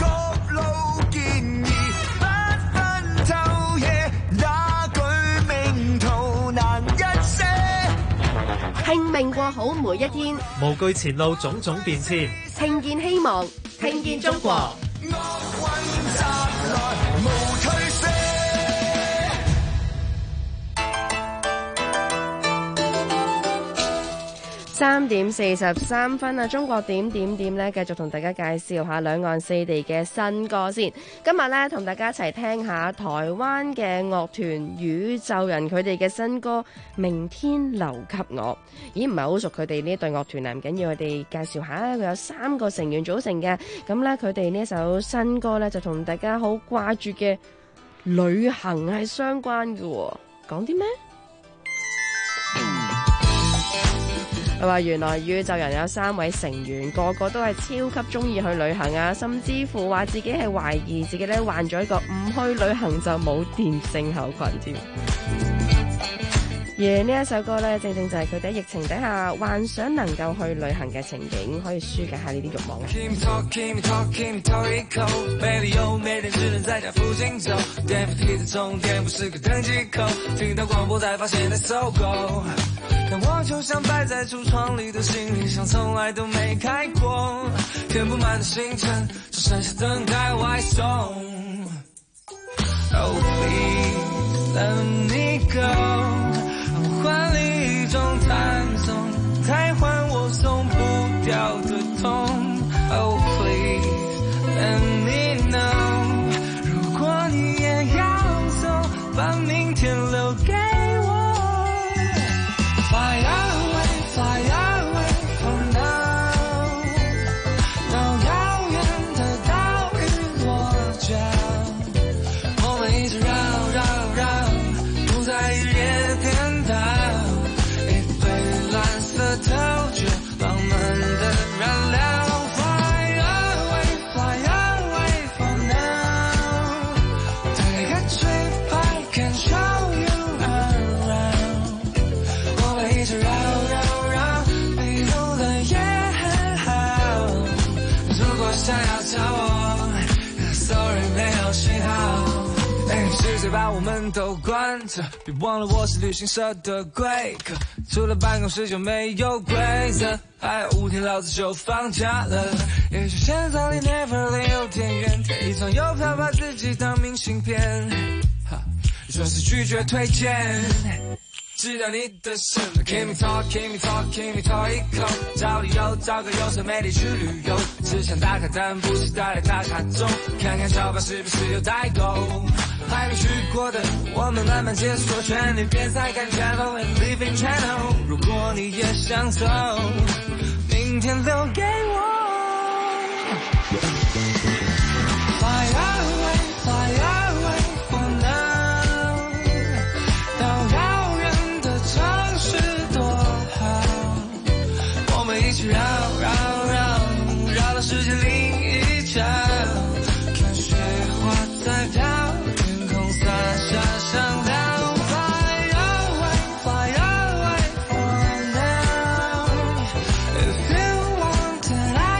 拼命過好每一天， 無懼前路種種變遷， 聽見希望，聽見中國。3:43中國點點點呢，繼續同大家介紹下兩岸四地嘅新歌先。今日呢，同大家一齊聽下台灣嘅樂團宇宙人佢哋嘅新歌《明天留給我》。咦，唔係好熟佢哋呢隊樂團啊，唔緊要，我哋介紹下啦。佢有3個成員組成嘅，咁呢，佢哋呢首新歌呢，就同大家好掛住嘅旅行係相關嘅。講啲咩？佢話原來宇宙人有3位成員，個個都係超級中意去旅行啊，甚至乎話自己係懷疑自己咧患咗一個唔去旅行就冇電症候群添。而呢一首歌咧，正正就係佢哋喺疫情底下幻想能夠去旅行嘅情景，可以紓解下呢啲慾望。 但我就像擺在櫥窗裡的行李箱，從來都沒開過，填不滿的行程，只剩下等待外送。Oh please let me go， 換另一種彈奏，替換我鬆不掉的痛。Oh please let me know， 如果你也要走，把明天留給我。Fly away, fly away from now， 到遙遠的島嶼落腳，我們一直繞繞繞，不在日夜顛倒，一杯藍色透着浪漫的燃料。Fly away, fly away from now， take a trip I can show you around，一直繞繞繞，迷路了也很好。如果想要找我 ，Sorry 沒有信號。世界把我們都關着，別忘了我是旅行社的貴客。除了辦公室就沒有規則，還有5天老子就放假了。也許現在離 Neverland 有點遠，貼一張郵票把自己當明信片。說是拒絕推薦。知道你的身份 Keep me talk, keep me talk, keep me talk 一口，找理由，找個有色美麗去旅遊，只想打卡但不是打來打卡中，看看鈔票是不是有代購，還沒去過的我們慢慢解鎖權利，別再看 Travel and Living Channel， 如果你也想走，明天留給我。Fly away, fly away for now， 到遙遠的城市多好，我們一起繞繞繞，繞到世界另一角，看雪花在飄，天空灑下香料。Fly away, fly away for now， If you want it I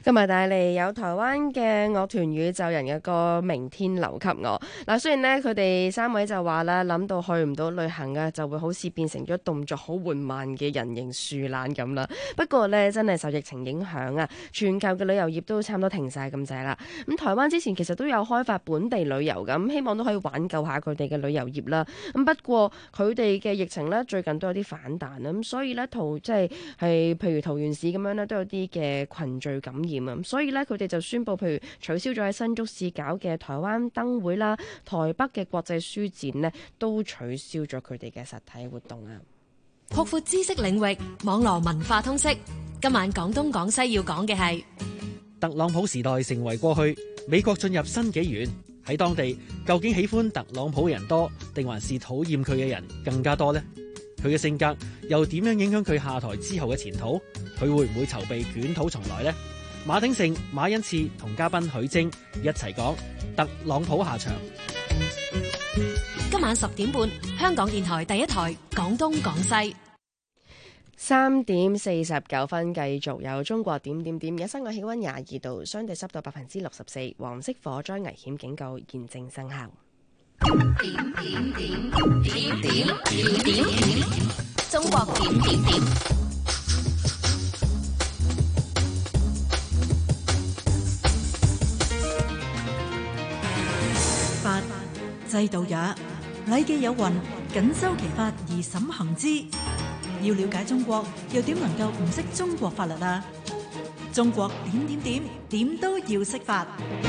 今日帶嚟有台灣嘅樂團宇宙人嘅歌《明天留給我》。嗱，雖然呢，佢哋3位就話啦，諗到去唔到旅行嘅，就會好似變成咗動作好緩慢嘅人形樹懶咁啦。不過呢，真係受疫情影響啊，全球嘅旅遊業都差唔多停晒咁滯啦。咁台灣之前其實都有開發本地旅遊咁，希望都可以挽救下佢哋嘅旅遊業啦。咁不過佢哋嘅疫情呢，最近都有啲反彈啦。咁所以呢，譬如桃園市咁樣呢，都有啲嘅群聚感染。所以咧，佢哋就宣布，譬如取消咗喺新竹市搞嘅台灣燈會啦，台北嘅國際書展呢，都取消咗佢哋嘅實體活動啊。 擴闊知識領域，網絡文化通識。今晚廣東廣西要講嘅係特朗普時代成為過去，美國進入新紀元。喺當地究竟喜歡特朗普嘅人多，定還是討厭佢嘅人更加多呢？佢嘅性格又點樣影響佢下台之後嘅前途？佢會唔會籌備捲土重來呢？馬鼎盛、馬恩賜同嘉賓許晶一齊講特朗普下場。 今晚10點半，香港電台第一台廣東廣西。 3點49分，繼續有中國點點點。而家室外氣溫22度，相對濕度64%，黃色火災危險警告現正生效。 中國點點點。 法制度也，禮記有云：謹修其法而審行之。要了解中國，又點能夠唔識中國法律啊？中國點點點，點都要識法。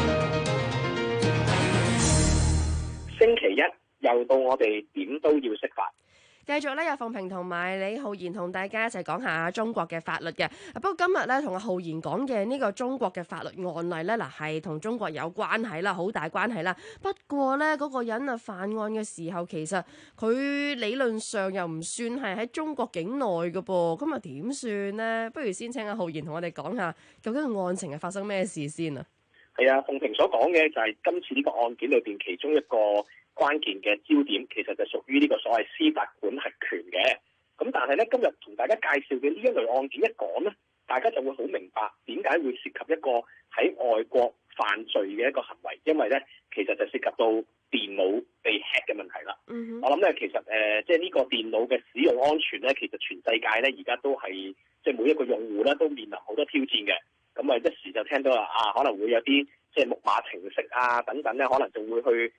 星期一又到我哋點都要識法。 繼續咧，有鳳萍同埋李浩然同大家一齊講下中國嘅法律嘅。不過今日咧，同阿浩然講嘅呢個中國嘅法律案例咧，嗱係同中國有關係啦，好大關係啦。不過咧，嗰個人啊犯案嘅時候，其實佢理論上又唔算係喺中國境內嘅噃。咁啊點算呢？不如先請阿浩然同我哋講下，究竟個案情係發生咩事先啊？ 係啊，鳳萍所講嘅就係今次呢個案件裏邊其中一個關鍵嘅焦點，其實就屬於呢個所謂司法管轄權嘅。咁但係咧，今日同大家介紹嘅呢一類案件一講咧，大家就會好明白點解會涉及一個喺外國犯罪嘅一個行為，因為咧其實就涉及到電腦被 hack 嘅問題啦。我諗咧，其實即係呢個電腦嘅使用安全咧，其實全世界咧而家都係即係每一個用戶咧都面臨好多挑戰嘅。咁啊一時就聽到可能會有啲即係木馬程式啊等等咧，可能就會去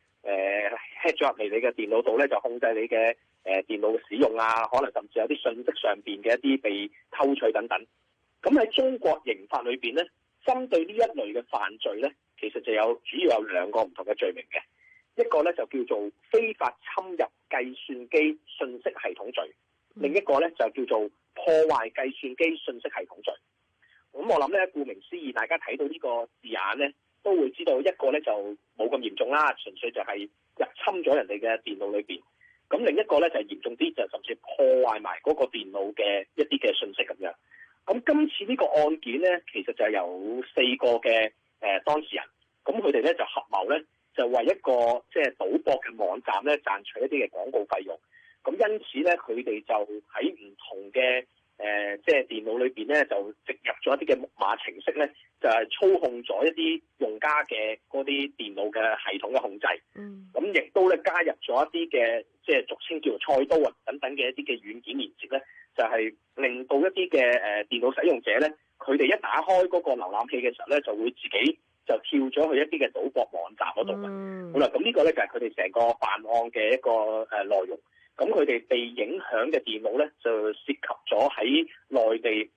hack 咗入嚟你嘅電腦度咧，就控制你嘅電腦嘅使用啊，可能甚至有啲信息上邊嘅一啲被偷取等等。咁喺中國刑法裏邊咧，針對呢一類嘅犯罪咧，其實就主要有2個唔同嘅罪名嘅。一個咧就叫做非法侵入計算機信息系統罪，另一個咧就叫做破壞計算機信息系統罪。咁我諗咧，顧名思義，大家睇到呢個字眼咧，都會知道一個咧就冇咁嚴重啦，純粹就係入侵咗人哋嘅電腦裏邊。咁另一個咧就係嚴重啲，就甚至破壞埋嗰個電腦嘅一啲嘅信息咁樣。咁今次呢個案件咧，其實就有4個嘅當事人，咁佢哋咧就合謀咧，就為一個即係賭博嘅網站咧賺取一啲嘅廣告費用。咁因此咧，佢哋就喺唔同嘅即係電腦裏邊咧，就植入咗一啲嘅木馬程式咧，就係操控咗一啲用家嘅嗰啲電腦嘅系統嘅控制。咁亦都咧加入咗一啲嘅即係俗稱叫做菜刀啊等等嘅一啲嘅軟件連接咧，就係令到一啲嘅電腦使用者咧，佢哋一打開嗰個瀏覽器嘅時候咧，就會自己就跳咗去一啲嘅賭博網站嗰度嘅。好啦，咁呢個咧就係佢哋成個辦案嘅一個內容。咁佢哋被影響嘅電腦咧，就涉及咗喺內地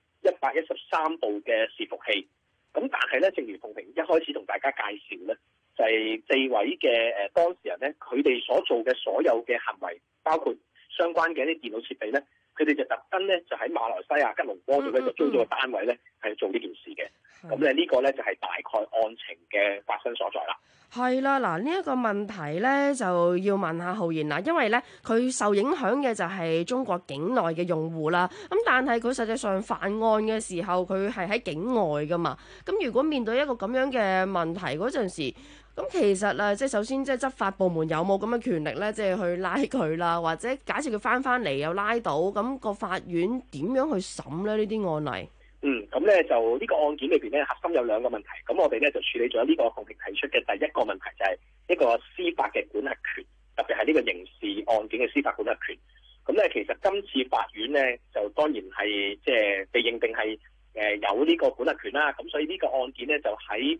113部嘅伺服器。咁但係咧，正如鳳萍一開始同大家介紹咧，就係4位嘅當事人咧，佢哋所做嘅所有嘅行為，包括相關嘅一啲電腦設備咧，佢哋就特登咧就喺馬來西亞吉隆坡度咧就租咗個單位咧係做呢件事嘅。咁咧呢個咧就係大概案情嘅發生所在啦。 係啦，嗱呢一個問題咧就要問下浩然啦，因為咧佢受影響嘅就係中國境內嘅用戶啦。咁但係佢實際上犯案嘅時候，佢係喺境外噶嘛。咁如果面對一個咁樣嘅問題嗰陣時，咁其實啊，即係首先即係執法部門有冇咁嘅權力咧，即係去拉佢啦，或者假設佢翻嚟又拉到，咁個法院點樣去審咧呢啲案例？ 咁咧就呢個案件裏邊咧，核心有2個問題。咁我哋咧就處理咗呢個控評提出嘅第一個問題，就係一個司法嘅管轄權，特別係呢個刑事案件嘅司法管轄權。咁咧其實今次法院咧就當然係即係被認定係有呢個管轄權啦。咁所以呢個案件咧就喺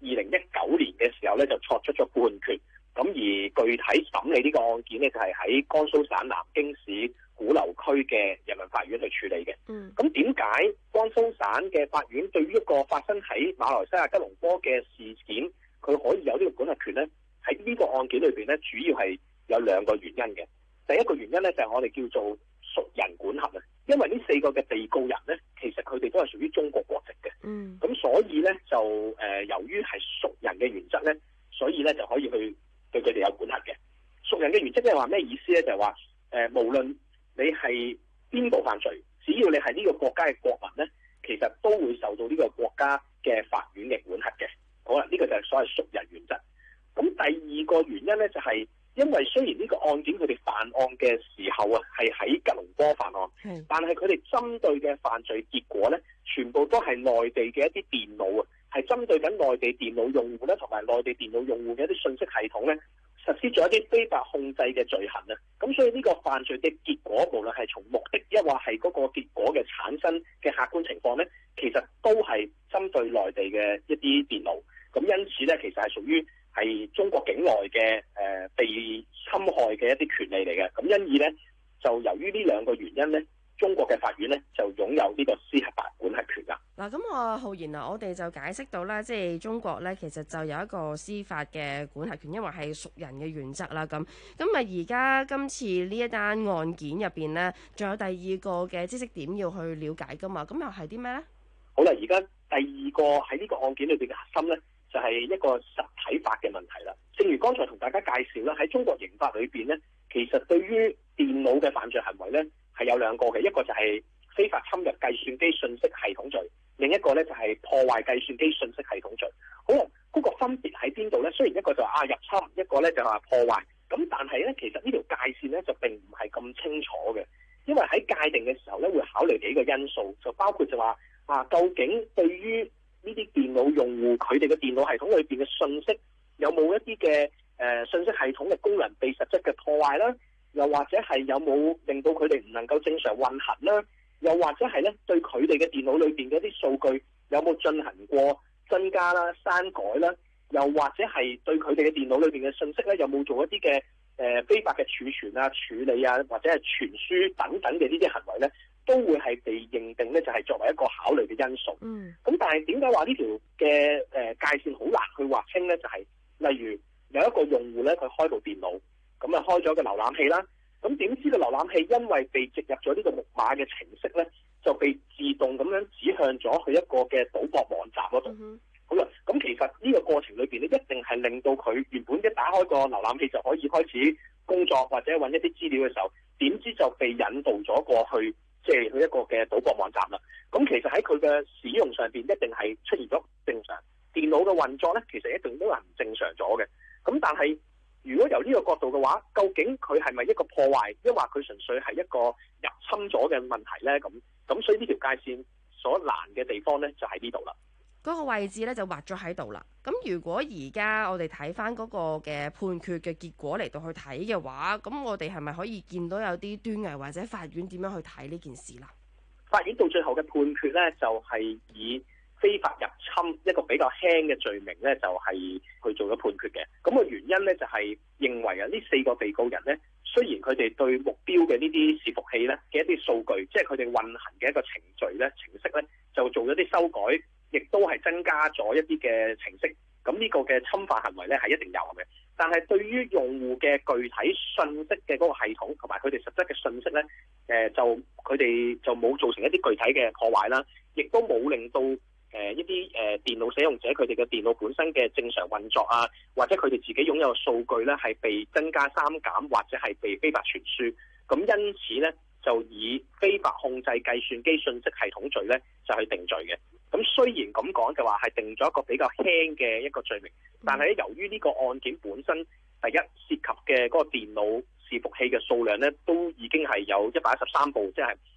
2019年嘅時候咧就作出咗判決。咁而具體審理呢個案件咧就係喺江蘇省南京市鼓樓區嘅人民法院去處理嘅。咁點解江蘇省嘅法院對於一個發生喺馬來西亞吉隆坡嘅事件，佢可以有呢個管轄權呢？喺呢個案件裏邊咧，主要係有2個原因嘅。第一個原因咧就係我哋叫做屬人管轄啊，因為呢4個嘅被告人咧，其實佢哋都係屬於中國國籍嘅。咁所以咧就由於係屬人嘅原則咧，所以咧就可以去對佢哋有管轄嘅。屬人嘅原則即係話咩意思咧？就係話無論你係邊度犯罪，只要你係呢個國家嘅國民咧，其實都會受到呢個國家嘅法院嘅管轄嘅。好啦，呢個就係所謂屬人原則。咁第2個原因咧，就係因為雖然呢個案件佢哋犯案嘅時候啊，係喺吉隆坡犯案，但係佢哋針對嘅犯罪結果咧，全部都係內地嘅一啲電腦啊，係針對緊內地電腦用戶咧，同埋內地電腦用戶嘅一啲信息系統咧，實施咗一啲非法控制嘅罪行啊。咁所以呢個犯罪嘅結果，無論係從目的抑或係嗰個結果嘅產生嘅客觀情況咧，其實都係針對內地嘅一啲電腦。咁因此咧，其實係屬於係中國境內嘅被侵害嘅一啲權利嚟嘅。咁因而咧，就由於呢2個原因咧，中國嘅法院咧就擁有呢個司法管轄權啦。 嗱，咁浩然啊，我哋就解釋到咧，即係中國咧，其實就有一個司法嘅管轄權，因為係屬人嘅原則啦。咁而家今次呢一單案件入邊咧，仲有第2個嘅知識點要去了解噶嘛？咁又係啲咩咧？ 好啦，而家第2個喺呢個案件裏邊嘅核心咧，就係一個實體法嘅問題啦。正如剛才同大家介紹啦，喺中國刑法裏邊咧，其實對於電腦嘅犯罪行為咧係有2個嘅，一個就係非法侵入計算機信息系統罪，另一個咧就係破壞計算機信息系統罪。好啦，嗰個分別喺邊度咧？雖然一個就話入侵，一個咧就話破壞，咁但係咧其實呢條界線咧就並唔係咁清楚嘅，因為喺界定嘅時候咧會考慮幾個因素，就包括就話究竟對於呢啲電腦用戶佢哋嘅電腦系統裏邊嘅信息有冇一啲嘅信息系統嘅功能被實質嘅破壞啦，又或者係有冇令到佢哋唔能夠正常運行啦，又或者係咧對佢哋嘅電腦裏邊嘅一啲數據有冇進行過增加啦、刪改啦，又或者係對佢哋嘅電腦裏邊嘅信息咧有冇做一啲嘅非法嘅儲存啊、處理啊，或者係傳輸等等嘅呢啲行為咧，都會係被認定咧就係作為一個考慮嘅因素。咁但係點解話呢條嘅界線好難去劃清咧？就係例如有一個用戶咧，佢開部電腦，咁啊開咗個瀏覽器啦，咁點知個瀏覽器因為被植入咗呢個木馬嘅程式咧，就被自動咁樣指向咗去一個嘅賭博網站嗰度。好啦，咁其實呢個過程裏邊咧，一定係令到佢原本一打開個瀏覽器就可以開始工作或者揾一啲資料嘅時候，點知就被引導咗過去，即係去一個嘅賭博網站啦。咁其實喺佢嘅使用上邊，一定係出現咗正常電腦嘅運作咧，其實一定都係唔正常咗嘅。咁但係如果由呢個角度嘅話，究竟佢係咪一個破壞，抑或佢純粹係一個入侵咗嘅問題咧？咁所以呢條界線所難嘅地方咧，就喺呢度啦。 嗰個位置咧就畫咗喺度啦。咁如果而家我哋睇翻嗰個嘅判決嘅結果嚟到去睇嘅話，咁我哋係咪可以見到有啲端倪，或者法院點樣去睇呢件事啦？ 法院到最後嘅判決咧，就係以非法入侵一個比較輕嘅罪名咧，就係去做咗判決嘅。咁個原因咧就係認為啊，呢4個被告人咧，雖然佢哋對目標嘅呢啲伺服器咧嘅一啲數據，即係佢哋運行嘅一個程序咧、程式咧，就做咗啲修改，亦都係增加咗一啲嘅程式。咁呢個嘅侵犯行為咧係一定有嘅。但係對於用戶嘅具體信息嘅嗰個系統同埋佢哋實質嘅信息咧，就佢哋就冇造成一啲具體嘅破壞啦，亦都冇令到一啲電腦使用者佢哋嘅電腦本身嘅正常運作啊，或者佢哋自己擁有嘅數據咧係被增加刪減或者係被非法傳輸。咁因此咧就以非法控制計算機信息系統罪咧就去定罪嘅。咁雖然咁講就話係定咗一個比較輕嘅一個罪名，但係咧由於呢個案件本身第一涉及嘅嗰個電腦伺服器嘅數量咧都已經係有113部，即係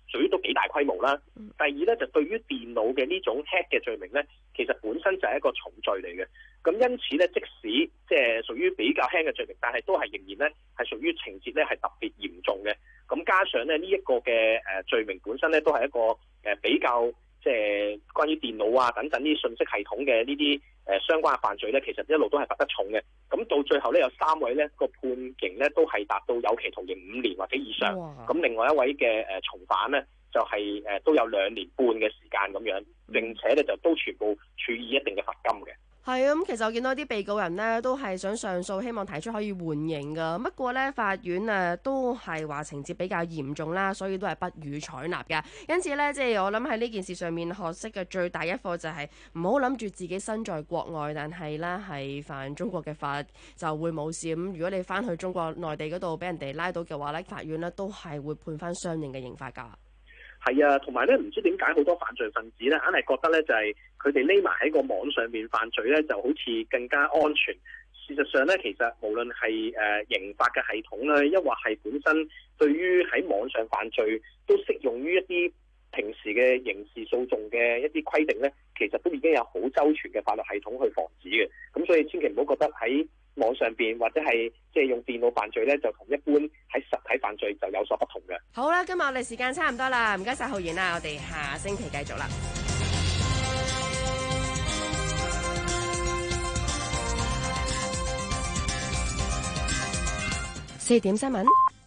屬於都幾大規模啦。第二咧就對於電腦嘅呢種 hack 嘅罪名咧，其實本身就係一個重罪嚟嘅。咁因此咧，即使即係屬於比較輕嘅罪名，但係都係仍然咧係屬於情節咧係特別嚴重嘅。咁加上咧呢一個嘅罪名本身咧都係一個比較即係關於電腦啊等等呢啲信息系統嘅呢啲相關嘅犯罪咧，其實一路都係罰得重嘅。咁到最後咧有3位咧個判刑咧都係達到有期徒刑5年或者以上。咁另外一位嘅從犯咧就係都有2年半嘅時間咁樣，並且咧就都全部處以一定嘅罰金嘅。 係啊，咁其實我見到啲被告人呢都係想上訴，希望提出可以緩刑㗎。不過呢，法院都係話情節比較嚴重啦，所以都係不予採納嘅。因此呢，即係我諗喺呢件事上面學識嘅最大一課就係唔好諗住自己身在國外，但係呢係犯中國嘅法就會冇事。咁如果你翻去中國內地嗰度俾人哋拉到嘅話呢，法院呢都係會判翻相應嘅刑罰㗎。 係啊，同埋咧，唔知點解好多犯罪分子咧，硬係覺得咧就係佢哋匿埋喺個網上面犯罪咧，就好似更加安全。事實上咧，其實無論係刑法嘅系統咧，抑或係本身對於喺網上犯罪都適用於一啲平時嘅刑事訴訟嘅一啲規定咧，其實都已經有好周全嘅法律系統去防止嘅。咁所以千祈唔好覺得喺網上邊或者係即係用電腦犯罪咧，就同一般喺實體犯罪就有所不同嘅。 好啦，今日我哋時間差唔多啦，唔該晒浩然啦，我哋下星期繼續啦。4點新聞。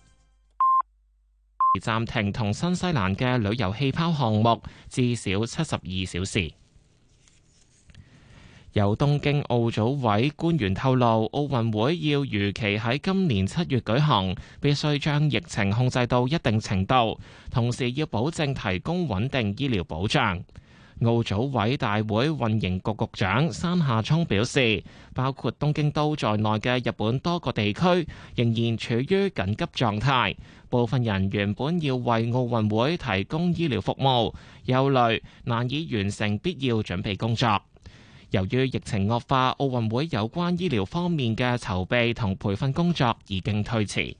暫停同新西蘭嘅旅遊氣泡項目至少72小時。由東京奧組委官員透露，奧運會要如期喺今年7月舉行，必須將疫情控制到一定程度，同時要保證提供穩定醫療保障。奧組委大會運營局局長山下聰表示，包括東京都在內嘅日本多個地區仍然處於緊急狀態，部分人原本要為奧運會提供醫療服務，憂慮難以完成必要準備工作。由於疫情惡化，奧運會有關醫療方面嘅籌備同培訓工作已經推遲。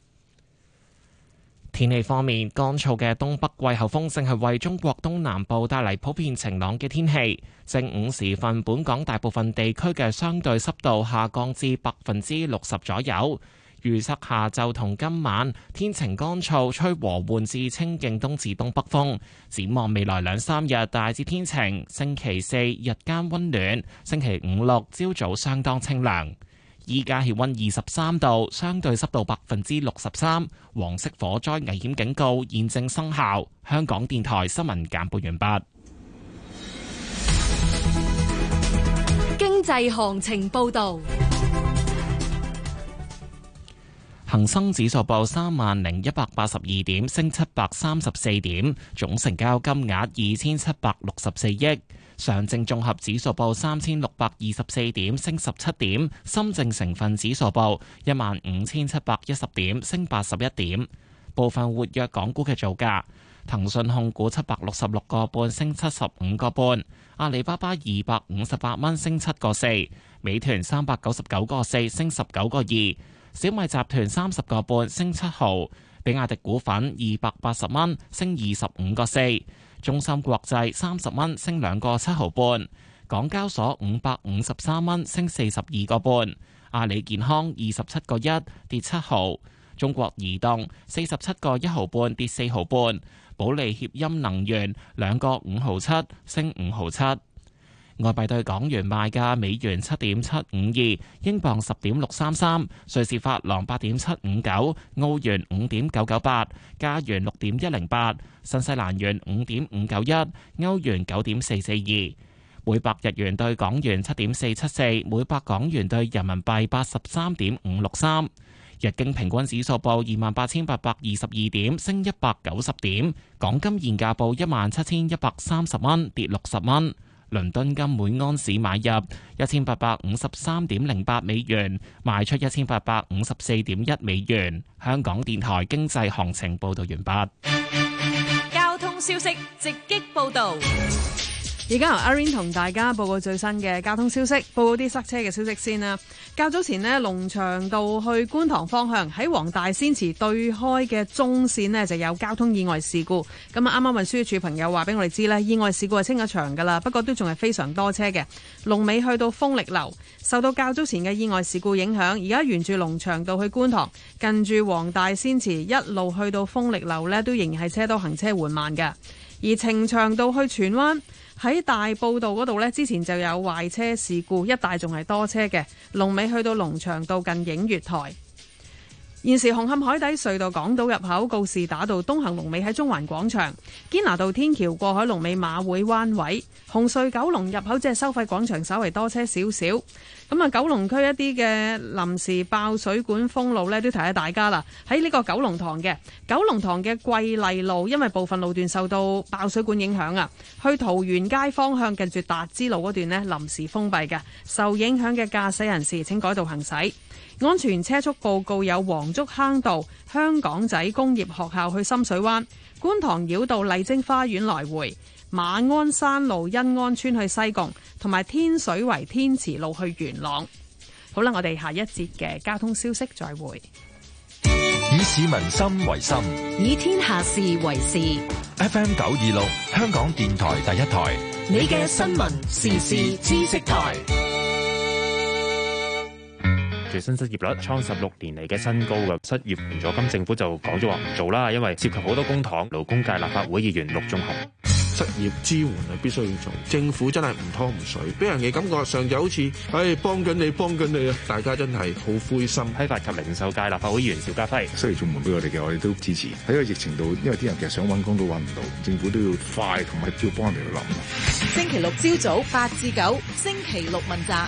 天氣方面，乾燥嘅東北季候風正係為中國東南部帶嚟普遍晴朗嘅天氣。正午時分，本港大部分地區嘅相對濕度下降至60%左右。預測下晝同今晚天晴乾燥，吹和緩至清勁東至東北風。展望未來2-3日大致天晴，星期4日間溫暖，星期5、6朝早相當清涼。依家氣溫23度，相對濕度63%，黃色火災危險警告現正生效。香港電台新聞簡報完畢。 經濟行情報導。 恒生指數報30,182點，升734點，總成交金額2764億。上證綜合指數報3624點，升17點。深證成分指數報15,710點，升81點。部分活躍港股嘅造價：騰訊控股766個半，升75個半；阿里巴巴258蚊，升7個4；美團399個4，升19個2；小米集團30個半，升7毫；比亞迪股份280蚊，升25個4；中芯國際30蚊，升2個7毫半；港交所553蚊，升42個半；阿里健康27個1，跌7毫；中國移動47個1毫半，跌4毫半；保利協鑫能源2個5毫7，升5毫7。外幣對港元賣價：美元7.752，英鎊10.633，瑞士法郎8.759，澳元5.998，加元6.108，新西蘭元5.591，歐元9.442。每百日元對港元7.474，每百港元對人民幣83.563。日經平均指數報28,822點，升190點。港金現價報17,130蚊，跌60蚊。倫敦金每安士買入1853.08美元，賣出1854.1美元。香港電台經濟行情報道完畢。 交通消息直擊報道。 而家由阿 Rain 同大家報告最新嘅交通消息，報告啲塞車嘅消息先啦。較早前呢，龍翔道去觀塘方向喺黃大仙祠對開嘅中線呢就有交通意外事故。咁啊，啱啱運輸署朋友話俾我哋知呢，意外事故係清咗場噶啦，不過都仲係非常多車嘅。龍尾去到豐力樓，受到較早前嘅意外事故影響，而家沿住龍翔道去觀塘，近住黃大仙祠一路去到豐力樓呢，都仍然係車多，行車緩慢嘅。而呈祥道去荃灣喺大埔道嗰度呢，之前就有壞車事故，一帶仲係多車嘅。龍尾去到龍翔道近映月台。現時紅磡海底隧道港島入口告士打道東行龍尾喺中環廣場，堅拿道天橋過海龍尾馬會灣位，紅隧九龍入口即係收費廣場稍為多車少少。咁啊，九龍區一啲嘅臨時爆水管封路呢，都提下大家啦。喺呢個九龍塘嘅桂麗路，因為部分路段受到爆水管影響啊，去桃園街方向近住達之路嗰段呢，臨時封閉嘅，受影響嘅駕駛人士請改道行駛。安全車速報告有黃竹坑道、香港仔工業學校去深水灣、觀塘繞道麗晶花園來回、馬鞍山路欣安村去西貢，同埋天水圍天慈路去元朗。好啦，我哋下一節嘅交通消息再會。 以市民心為心， 以天下事為事。 FM 926，香港電台第一台， 你嘅新聞時事知識台。 最新失業率創16年嚟嘅新高嘅，失業援助金政府就講咗話唔做啦，因為涉及好多公帑。勞工界立法會議員陸頌雄， 失業支援係必須要做，政府真係唔拖唔水，俾人嘅感覺上就好似幫緊你啊！大家真係好灰心。 批發及零售界立法會議員邵家輝， 失業綜援俾我哋嘅，我哋都支持。喺個疫情度，因為啲人其實想揾工都揾唔到，政府都要快同埋要幫人哋去諗。 星期六朝早8至9，星期六問責。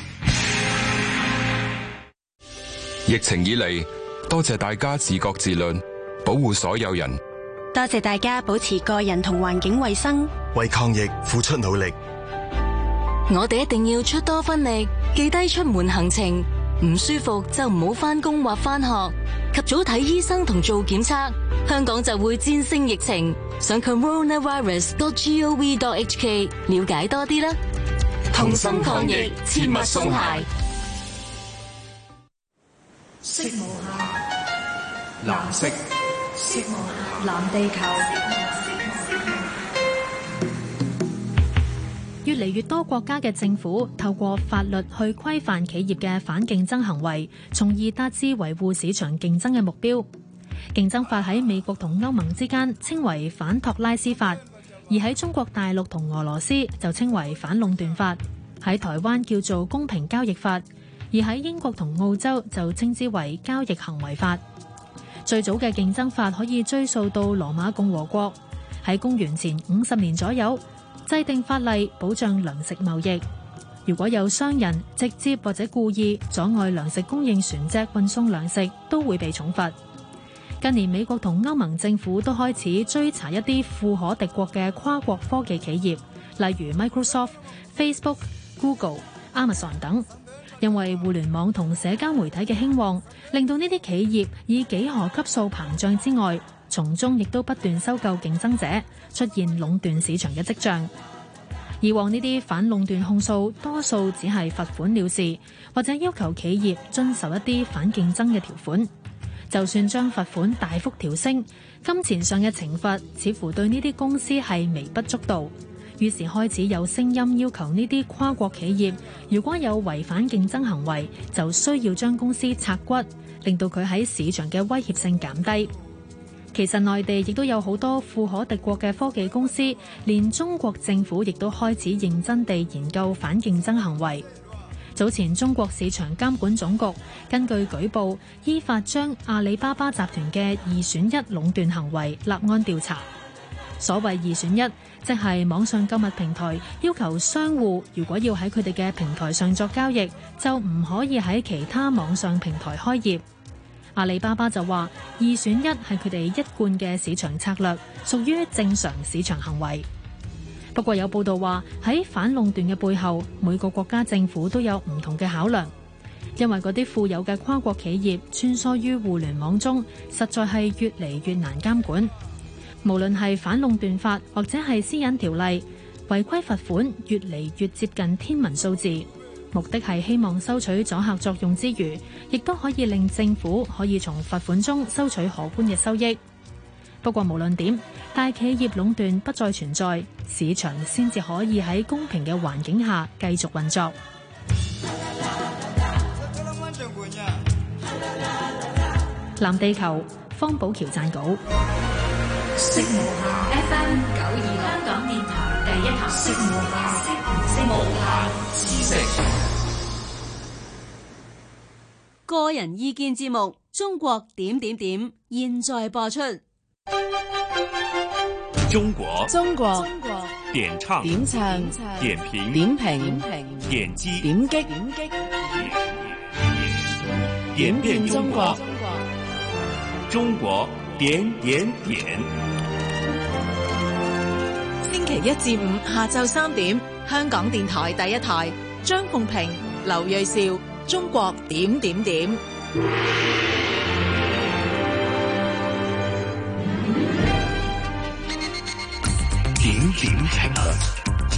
疫情以嚟，多謝大家自覺自律，保護所有人。 多謝大家保持個人同環境衛生， 為抗疫付出努力。 我哋一定要出多分力，記低出門行程，唔舒服就唔好返工或返學，及早睇醫生同做檢測，香港就會戰勝疫情。上 coronavirus.gov.hk 了解多啲啦。同心抗疫，切勿鬆懈。 色無限， 藍色， 色無限，藍地球。 越嚟越多國家嘅政府透過法律去規範企業嘅反競爭行為，從而達至維護市場競爭嘅目標。競爭法喺美國同歐盟之間稱為反托拉斯法，而喺中國大陸同俄羅斯就稱為反壟斷法，喺台灣叫做公平交易法，而喺英國同澳洲就稱之為交易行為法。最早嘅競爭法可以追溯到羅馬共和國，喺公元前50年左右制定法例保障糧食貿易。如果有商人直接或者故意阻礙糧食供應船隻運送糧食，都會被重罰。近年美國同歐盟政府都開始追查一啲富可敵國嘅跨國科技企業，例如 Microsoft、Facebook、Google、Amazon 等。因為互聯網同社交媒體嘅興旺，令到呢啲企業以幾何級數膨脹之外，從中亦都不斷收購競爭者，出現壟斷市場嘅跡象。以往呢啲反壟斷控訴多數只係罰款了事，或者要求企業遵守一啲反競爭嘅條款。就算將罰款大幅調升，金錢上嘅懲罰似乎對呢啲公司係微不足道。於是開始有聲音要求呢啲跨國企業，如果有違反競爭行為，就需要將公司拆骨，令到佢喺市場嘅威脅性減低。其實內地亦都有好多富可敵國嘅科技公司，連中國政府亦都開始認真地研究反競爭行為。早前中國市場監管總局根據舉報，依法將阿里巴巴集團嘅二選一壟斷行為立案調查。所謂二選一，即係網上購物平台要求商戶如果要喺佢哋嘅平台上作交易，就唔可以喺其他網上平台開業。阿里巴巴就話二選一係佢哋一貫嘅市場策略，屬於正常市場行為。不過有報道話喺反壟斷嘅背後，每個國家政府都有唔同嘅考量，因為嗰啲富有嘅跨國企業穿梭於互聯網中，實在係越嚟越難監管。無論係反壟斷法或者係私隱條例， 違規罰款越嚟越接近天文數字。目的係希望收取阻嚇作用之餘，亦都可以令政府可以從罰款中收取可觀嘅收益。不過無論點，大企業壟斷不再存在，市場先至可以喺公平嘅環境下繼續運作。藍地球，方寶橋撰稿。 FM 92香港電台第一台。無限知識。 個人意見節目《中國點點點》現在播出。 中國點唱點評點擊點變中國。中國點點點。 星期一至五下晝3點，香港電台第一台，張鳳平、劉銳紹，中國點點點。 點點評。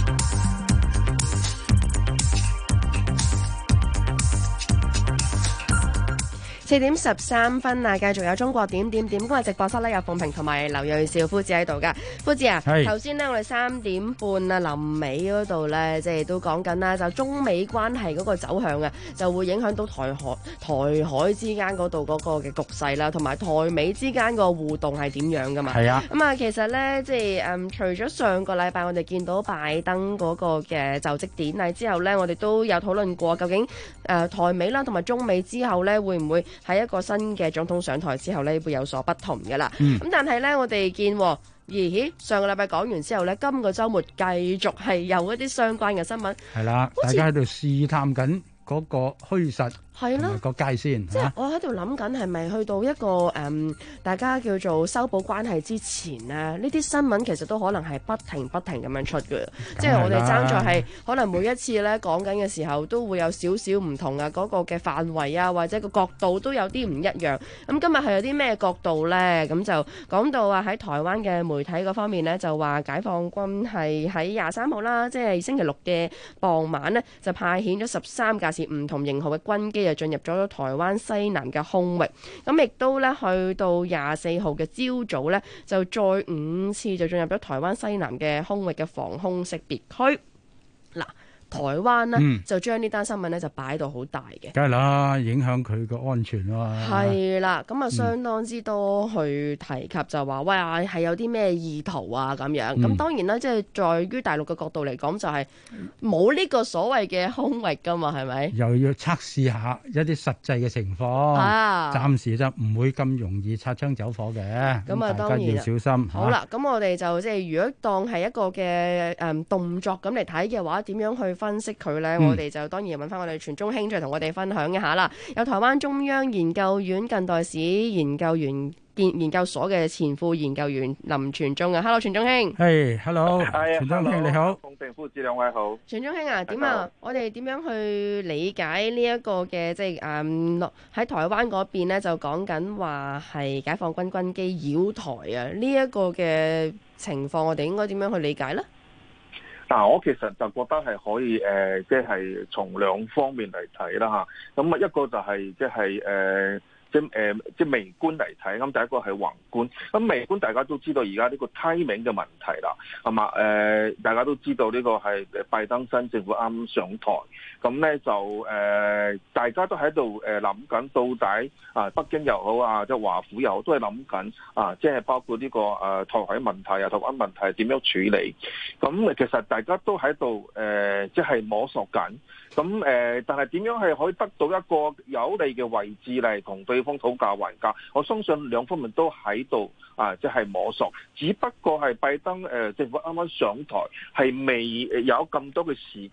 4點13分啊！繼續有中國點點點，今日直播室咧有鳳平同埋劉銳紹夫子喺度噶。夫子啊，頭先呢，我哋3點半啊臨尾嗰度咧，即係都講緊啦，就中美關係嗰個走向啊，就會影響到台海之間嗰度嗰個嘅局勢啦，同埋台美之間個互動係點樣噶嘛？係啊。咁啊，其實咧，即係除咗上個禮拜我哋見到拜登嗰個嘅就職典禮之後咧，我哋都有討論過究竟台美啦同埋中美之後咧會唔會喺一個新嘅總統上台之後咧，會有所不同嘅啦。咁但係咧，我哋見咦上個禮拜講完之後咧，今個週末繼續係有一啲相關嘅新聞。係啦，大家喺度試探緊嗰個虛實。係啦，個界線，即係我喺度諗緊係咪去到一個大家叫做修補關係之前啊？呢啲新聞其實都可能係不停咁樣出嘅，即係我哋爭在係可能每一次咧講緊嘅時候都會有少少唔同啊，嗰個嘅範圍啊或者個角度都有啲唔一樣。咁今日係有啲咩角度咧？咁就講到啊喺台灣嘅媒體嗰方面咧，就話解放軍係喺23號啦，即係星期六嘅傍晚呢，就派遣咗13架次唔同型號嘅軍機，就進入咗台灣西南嘅空域，咁亦都咧去到24號嘅朝早咧，就再5次就進入咗台灣西南嘅空域嘅防空識別區。嗱，台灣呢，就將呢單新聞咧就擺到好大嘅，梗係啦，影響佢個安全啊。係啦，咁啊相當之多去提及就話喂係有啲咩意圖啊咁樣。咁當然啦，即係在於大陸嘅角度嚟講，就係冇呢個所謂嘅空域噶嘛，係咪？又要測試下一啲實際嘅情況，暫時就唔會咁容易擦槍走火嘅。咁啊，當然要小心。好啦，咁我哋就即係如果當係一個嘅動作咁嚟睇嘅話，點樣去分析佢呢？我哋就當然揾翻我哋全中興再同我哋分享一下啦。有台灣中央研究院近代史研究所嘅前副研究員林全忠啊 ，Hello 全中興。係 ，Hello， 全中興你好。 鳳平夫子兩位好。 全中興啊，點啊？我哋點樣去理解呢一個嘅即係喺台灣嗰邊呢，就講緊話係解放軍軍機繞台啊？呢一個嘅情況，我哋應該點樣去理解呢？ 嗱，我其實就覺得係可以即係從兩方面嚟睇啦嚇。咁啊，一個就係即係微觀嚟睇，咁第一個係宏觀。咁微觀大家都知道而家呢個 timing 嘅問題啦，係嘛？大家都知道呢個係拜登新政府啱上台，咁咧就大家都喺度諗緊到底北京又好啊，即係華府又好，都係諗緊即係包括呢個台海問題啊、台灣問題點樣處理。咁其實大家都喺度即係摸索緊。咁但係點樣係可以得到一個有利嘅位置嚟同對方討價還價？我相信兩方面都喺度即係摸索，只不過係拜登政府啱啱上台，係未有咁多嘅時間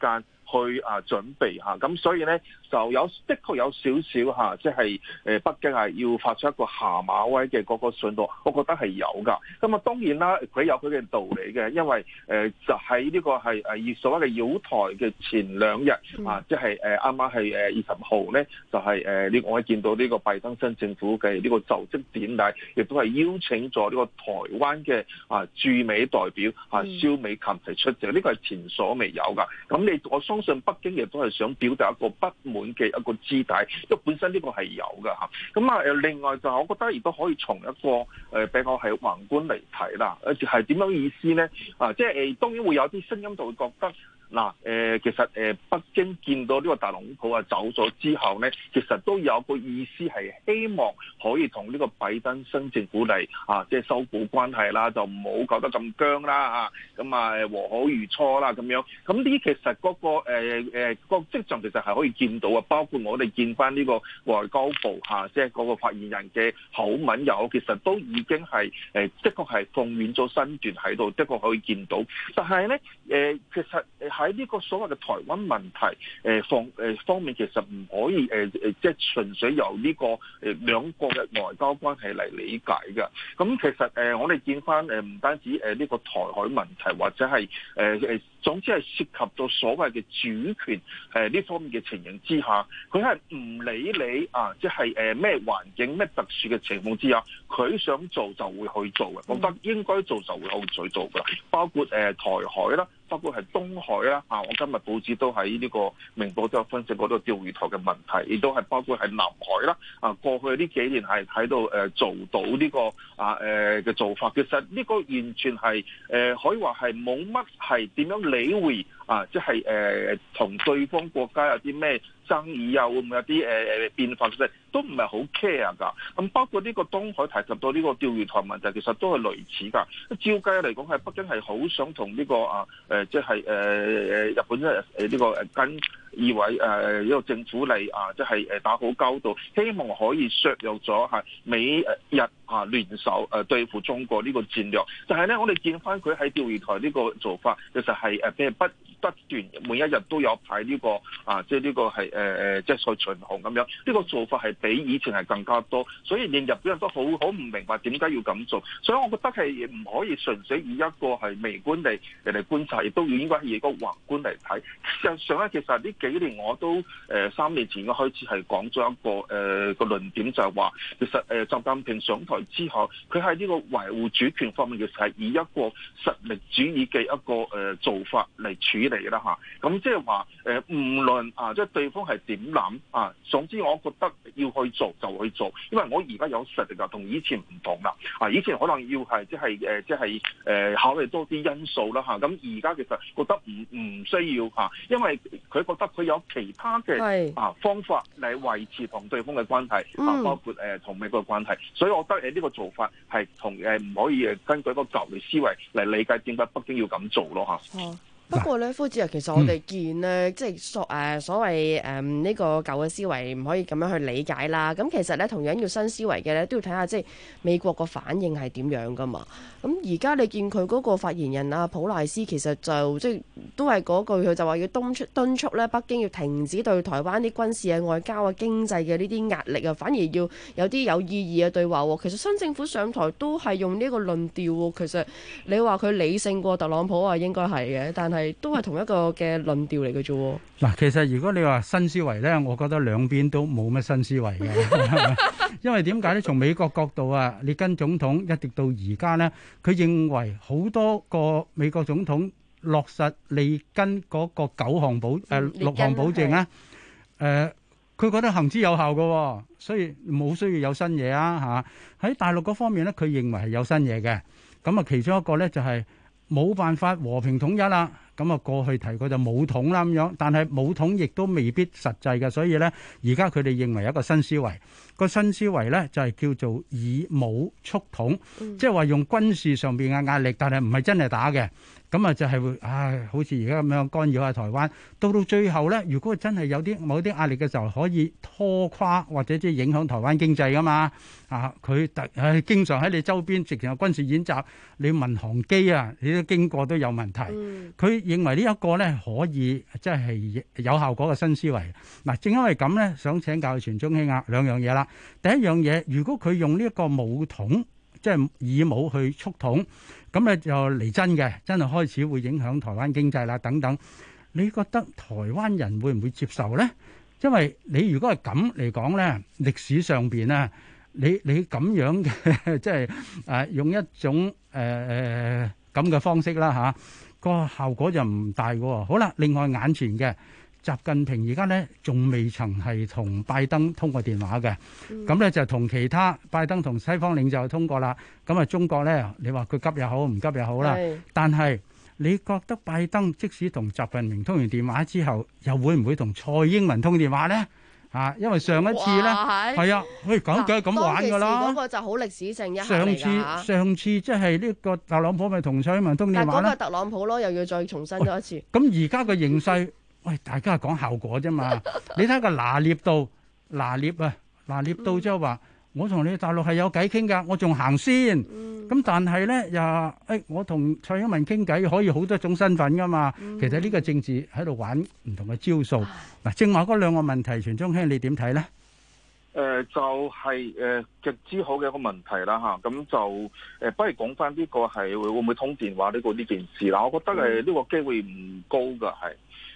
去準備嚇。咁所以咧就的確有少少嚇，即係北京係要發出一個下馬威嘅嗰個信號，我覺得係有㗎。咁當然啦，佢有佢嘅道理嘅，因為就喺呢個係所謂嘅繞台嘅前2日即係啱啱係20號咧，就係呢我見到呢個拜登新政府嘅呢個就職典禮，亦都係邀請咗呢個台灣嘅駐美代表蕭美琴提出席，呢個係前所未有㗎。咁我相信北京亦都係想表達一個不滿嘅一個姿態，因為本身呢個係有㗎嚇。咁另外就我覺得亦都可以從一個比較係宏觀嚟睇啦，係點樣意思咧？即係當然會有啲聲音就會覺得。其實北京見到呢個特朗普走咗之後呢，其實都有個意思係希望可以同呢個拜登新政府嚟即係修補關係啦，就唔好搞得咁僵啦咁和好如初啦咁樣。咁呢其實嗰個跡象其實係可以見到包括我哋見翻呢個外交部即係嗰個發言人嘅口吻其實都已經係的確係奉獻咗身段喺度，的確可以見到。但係呢，其實喺呢個所謂嘅台灣問題方面，其實唔可以即係純粹由呢個兩國嘅外交關係嚟理解嘅。咁其實我哋見翻唔單止呢個台海問題，或者係總之係涉及到所謂嘅主權呢方面嘅情形之下，佢係唔理你即係咩環境咩特殊嘅情況之下，佢想做就會去做嘅。我覺得應該做就會去做㗎，包括台海啦。包括係東海啦，我今日報紙都喺呢個明報都有分析過呢個釣魚台嘅問題，亦都係包括係南海啦。過去呢幾年係喺度做到呢個嘅做法，其實呢個完全係可以話係冇乜係點樣理會即係同對方國家有啲咩爭議會唔會有啲變化，其實都唔係好 care 㗎。咁包括呢個東海提及到呢個釣魚台問題，其實都係類似㗎。照計嚟講，係北京係好想同呢個即係日本呢個跟以為呢個政府嚟即係打好交道，希望可以削弱咗美日聯手對付中國呢個戰略。但係咧，我哋見翻佢喺釣魚台呢個做法，其實係不斷每一日都有派呢個即係呢個係即係賽巡航咁樣。呢個做法係比以前係更加多，所以連日本人都好唔明白點解要咁做。所以我覺得係唔可以純粹以一個係微觀嚟觀察，亦都應該以一個宏觀嚟睇。事實上咧，其實呢幾年我都3年前開始係講咗一個論點，就係話其實習近平上台之後，佢喺呢個維護主權方面，其實係以一個實力主義嘅一個做法嚟處理啦嚇。咁即係話無論即係對方係點諗總之我覺得要去做就去做，因為我而家有實力同以前唔同啦。以前可能要係即係考慮多啲因素啦嚇。咁而家其實覺得唔需要嚇，因為佢覺得佢有其他嘅方法嚟維持同對方嘅關係，包括同美國嘅關係。所以我覺得呢個做法係同唔可以根據一個舊嘅思維嚟理解點解北京要咁做咯嚇。 不過咧，夫子其實我哋見咧，即係所謂呢個舊嘅思維唔可以咁樣去理解啦。咁其實咧，同樣要新思維嘅咧，都要睇下即係美國個反應係點樣噶嘛。咁而家你見佢嗰個發言人普賴斯，其實就即係都係嗰句，佢就話要敦促咧北京要停止對台灣啲軍事外交經濟嘅呢啲壓力反而要有啲有意義嘅對話。其實新政府上台都係用呢個論調。其實你話佢理性過特朗普應該係嘅，但係都係同一個嘅論調嚟嘅啫。 嗱，其實如果你話新思維咧，我覺得兩邊都冇乜新思維嘅，因為點解咧？從美國角度列根總統一直到而家咧，佢認為好多個美國總統落實利根嗰個6項保證啊，佢覺得行之有效嘅，所以冇需要有新嘢喺大陸嗰方面咧，佢認為係有新嘢嘅。咁其中一個咧就係冇辦法和平統一啦。咁過去提過就武統啦咁樣，但係武統亦都未必實際嘅，所以咧而家佢哋認為一個新思維，個新思維咧就係叫做以武促統，即係話用軍事上邊嘅壓力，但係唔係真係打嘅， 咁啊就係會好似而家咁樣干擾下台灣。到最後咧，如果真係有某啲壓力嘅時候，可以拖垮或者即係影響台灣經濟噶嘛。佢經常喺你周邊直情有軍事演習，你民航機啊，你都經過都有問題。佢認為呢一個咧可以即係有效果嘅新思維。嗱，正因為咁咧，想請教傳中興兩樣嘢啦。第一樣嘢，如果佢用呢一個武統，即係以武去促統，咁咧就嚟真嘅，真係開始會影響台灣經濟啦等等。你覺得台灣人會唔會接受咧？因為你如果係咁嚟講咧，歷史上邊啊，你咁樣嘅即係用一種咁嘅方式啦個效果就唔大嘅。好啦，另外眼前嘅習近平而家咧仲未曾係同拜登通過電話嘅，咁咧就同其他拜登同西方領袖通過啦。咁啊，中國咧，你話佢急又好，唔急又好啦。但係你覺得拜登即使同習近平通完電話之後，又會唔會同蔡英文通電話咧？因為上一次咧係啊，佢講嘅咁玩㗎啦。 嗰個就好歷史性一下嚟㗎。 上次即係呢個特朗普咪同蔡英文通電話咧？但係嗰個特朗普咯，又要再重申咗一次。 咁而家嘅形勢，喂，大家係講效果啫嘛。你睇個拿捏到即係話，我同你大陸係有偈傾㗎，我仲行先。咁但係咧又我同蔡英文傾偈可以好多種身份㗎嘛。其實呢個政治喺度玩唔同嘅招數。嗱，正話嗰兩個問題，傳中興你點睇咧？ 就係極之好嘅一個問題啦嚇。咁就不如講翻呢個係會唔會通電話呢件事啦。我覺得呢個機會唔高㗎，係。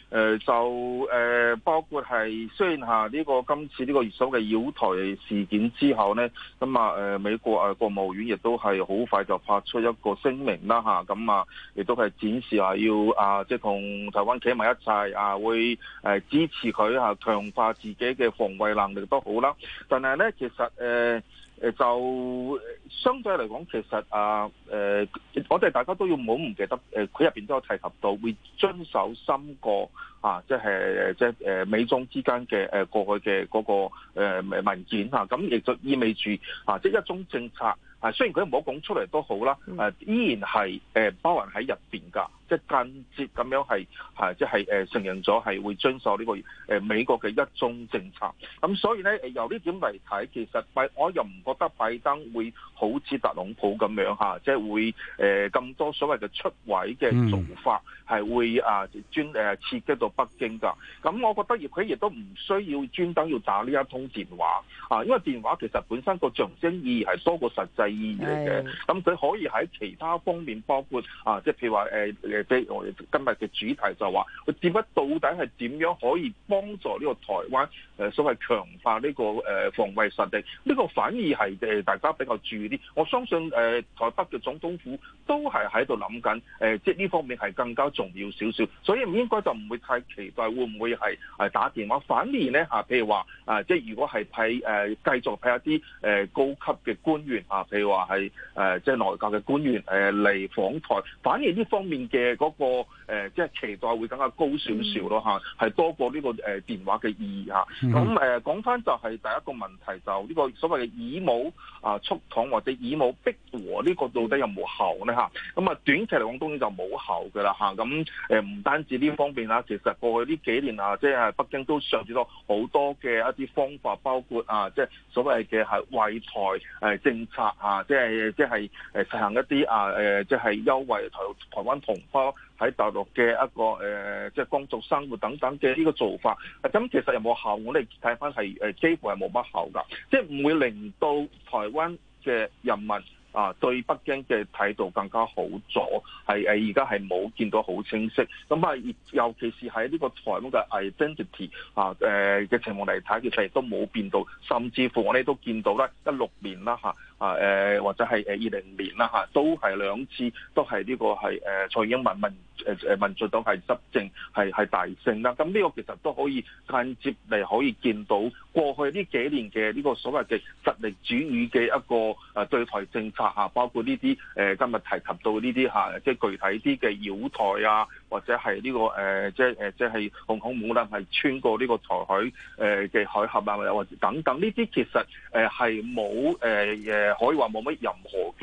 包括係雖然呢個今次呢個所謂擾台事件之後呢，咁美國國務院亦都係好快就發出一個聲明啦嚇，咁亦都係展示要即係同台灣企埋一齊會支持佢強化自己嘅防衛能力都好啦。但係呢，其實就相對嚟講，其實我哋大家都要唔好唔記得，佢入邊都有提及到會遵守3個即係美中之間嘅過去嘅嗰個文件嚇，咁亦就意味住即係一種政策。雖然佢唔好講出嚟都好啦，依然係包含喺入邊㗎，即係間接咁樣係即係承認咗係會遵守呢個美國嘅一中政策。咁所以咧由呢點嚟睇，其實我又唔覺得拜登會好似特朗普咁樣即係會咁多所謂嘅出位嘅做法係會刺激到北京㗎。咁我覺得佢亦都唔需要專登要打呢一通電話因為電話其實本身個象徵意義係多過實際意義嚟嘅。咁佢可以喺其他方面，包括即係譬如話我哋今日嘅主題就話佢點解到底係點樣可以幫助呢個台灣所謂強化呢個防衛實力？呢個反而係大家比較注意啲。我相信台北嘅總統府都係喺度諗緊即係呢方面係更加重要少少，所以唔應該就唔會太期待會唔會係打電話。反而咧譬如話即係如果係繼續派一啲高級嘅官員譬如話係即係內閣嘅官員嚟訪台，反而呢方面嘅嗰個即係期待會更加高少少咯係多過呢個電話嘅意義咁講翻就係第一個問題，就呢個所謂嘅以武促統或者以武逼和呢個到底有冇效咧咁短期嚟講當然就冇效㗎啦咁唔單止呢方面啦，其實過去呢幾年即係北京都嘗試咗好多嘅一啲方法，包括即係所謂嘅係惠台政策即係實行一啲即係優惠台灣同胞喺大陸嘅一個即係工作生活等等嘅呢個做法。咁其實有冇效？我哋睇翻係幾乎係冇乜效㗎，即係唔會令到台灣嘅人民對北京嘅態度更加好咗，係而家係冇見到好清晰。咁尤其是喺呢個台灣嘅 identity 嘅情況嚟睇，其實亦都冇變到，甚至乎我哋都見到咧16年啦或者係20年啦都係兩次都係呢個係蔡英文民進黨係執政係大勝啦。咁呢個其實都可以間接嚟可以見到過去呢幾年嘅呢個所謂嘅實力主義嘅一個對台政策包括呢啲今日提及到呢啲即係具體啲嘅擾台或者係呢個即係航空母艦係穿過呢個台海嘅海峽或者等等呢啲，其實係冇可以話冇乜任何嘅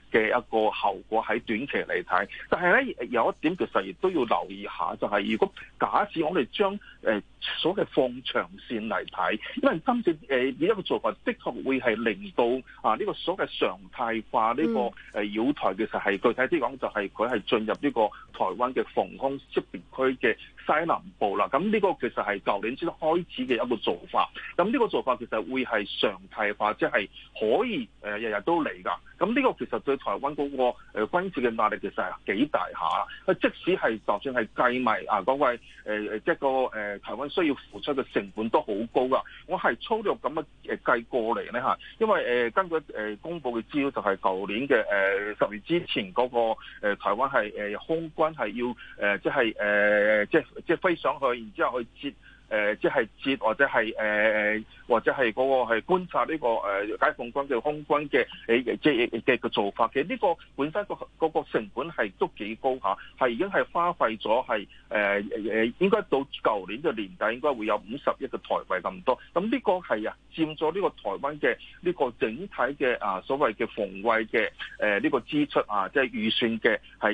嘅一個後果喺短期嚟睇。但係咧有一點其實亦都要留意下，就係如果假設我哋將所謂放長線嚟睇，因為今次呢一個做法的確會係令到呢個所謂常態化呢個繞台嘅實係具體啲講就係佢係進入呢個台灣嘅防空識別區嘅西南部啦。咁呢個其實係舊年先開始嘅一個做法。咁呢個做法其實會係常態化，即係可以日日都嚟㗎。咁呢個其實對台灣嗰個軍事嘅壓力其實係幾大下。即使係就算係計埋嗰位即係個台灣需要付出嘅成本都好高㗎。我係粗略咁樣計過嚟咧嚇，因為根據公佈嘅資料就係舊年嘅10月之前嗰個台灣係空軍係要即係飛上去，然之後去接。即係接或者係或者係嗰個係觀察呢個解放軍嘅空軍嘅嘅做法嘅，呢個本身嗰個成本係都幾高下，係已經係花費咗係應該到舊年嘅年底應該會有50億嘅台幣咁多。咁呢個係佔咗呢個台灣嘅呢個整體嘅所謂嘅防衛嘅呢個支出即係預算嘅係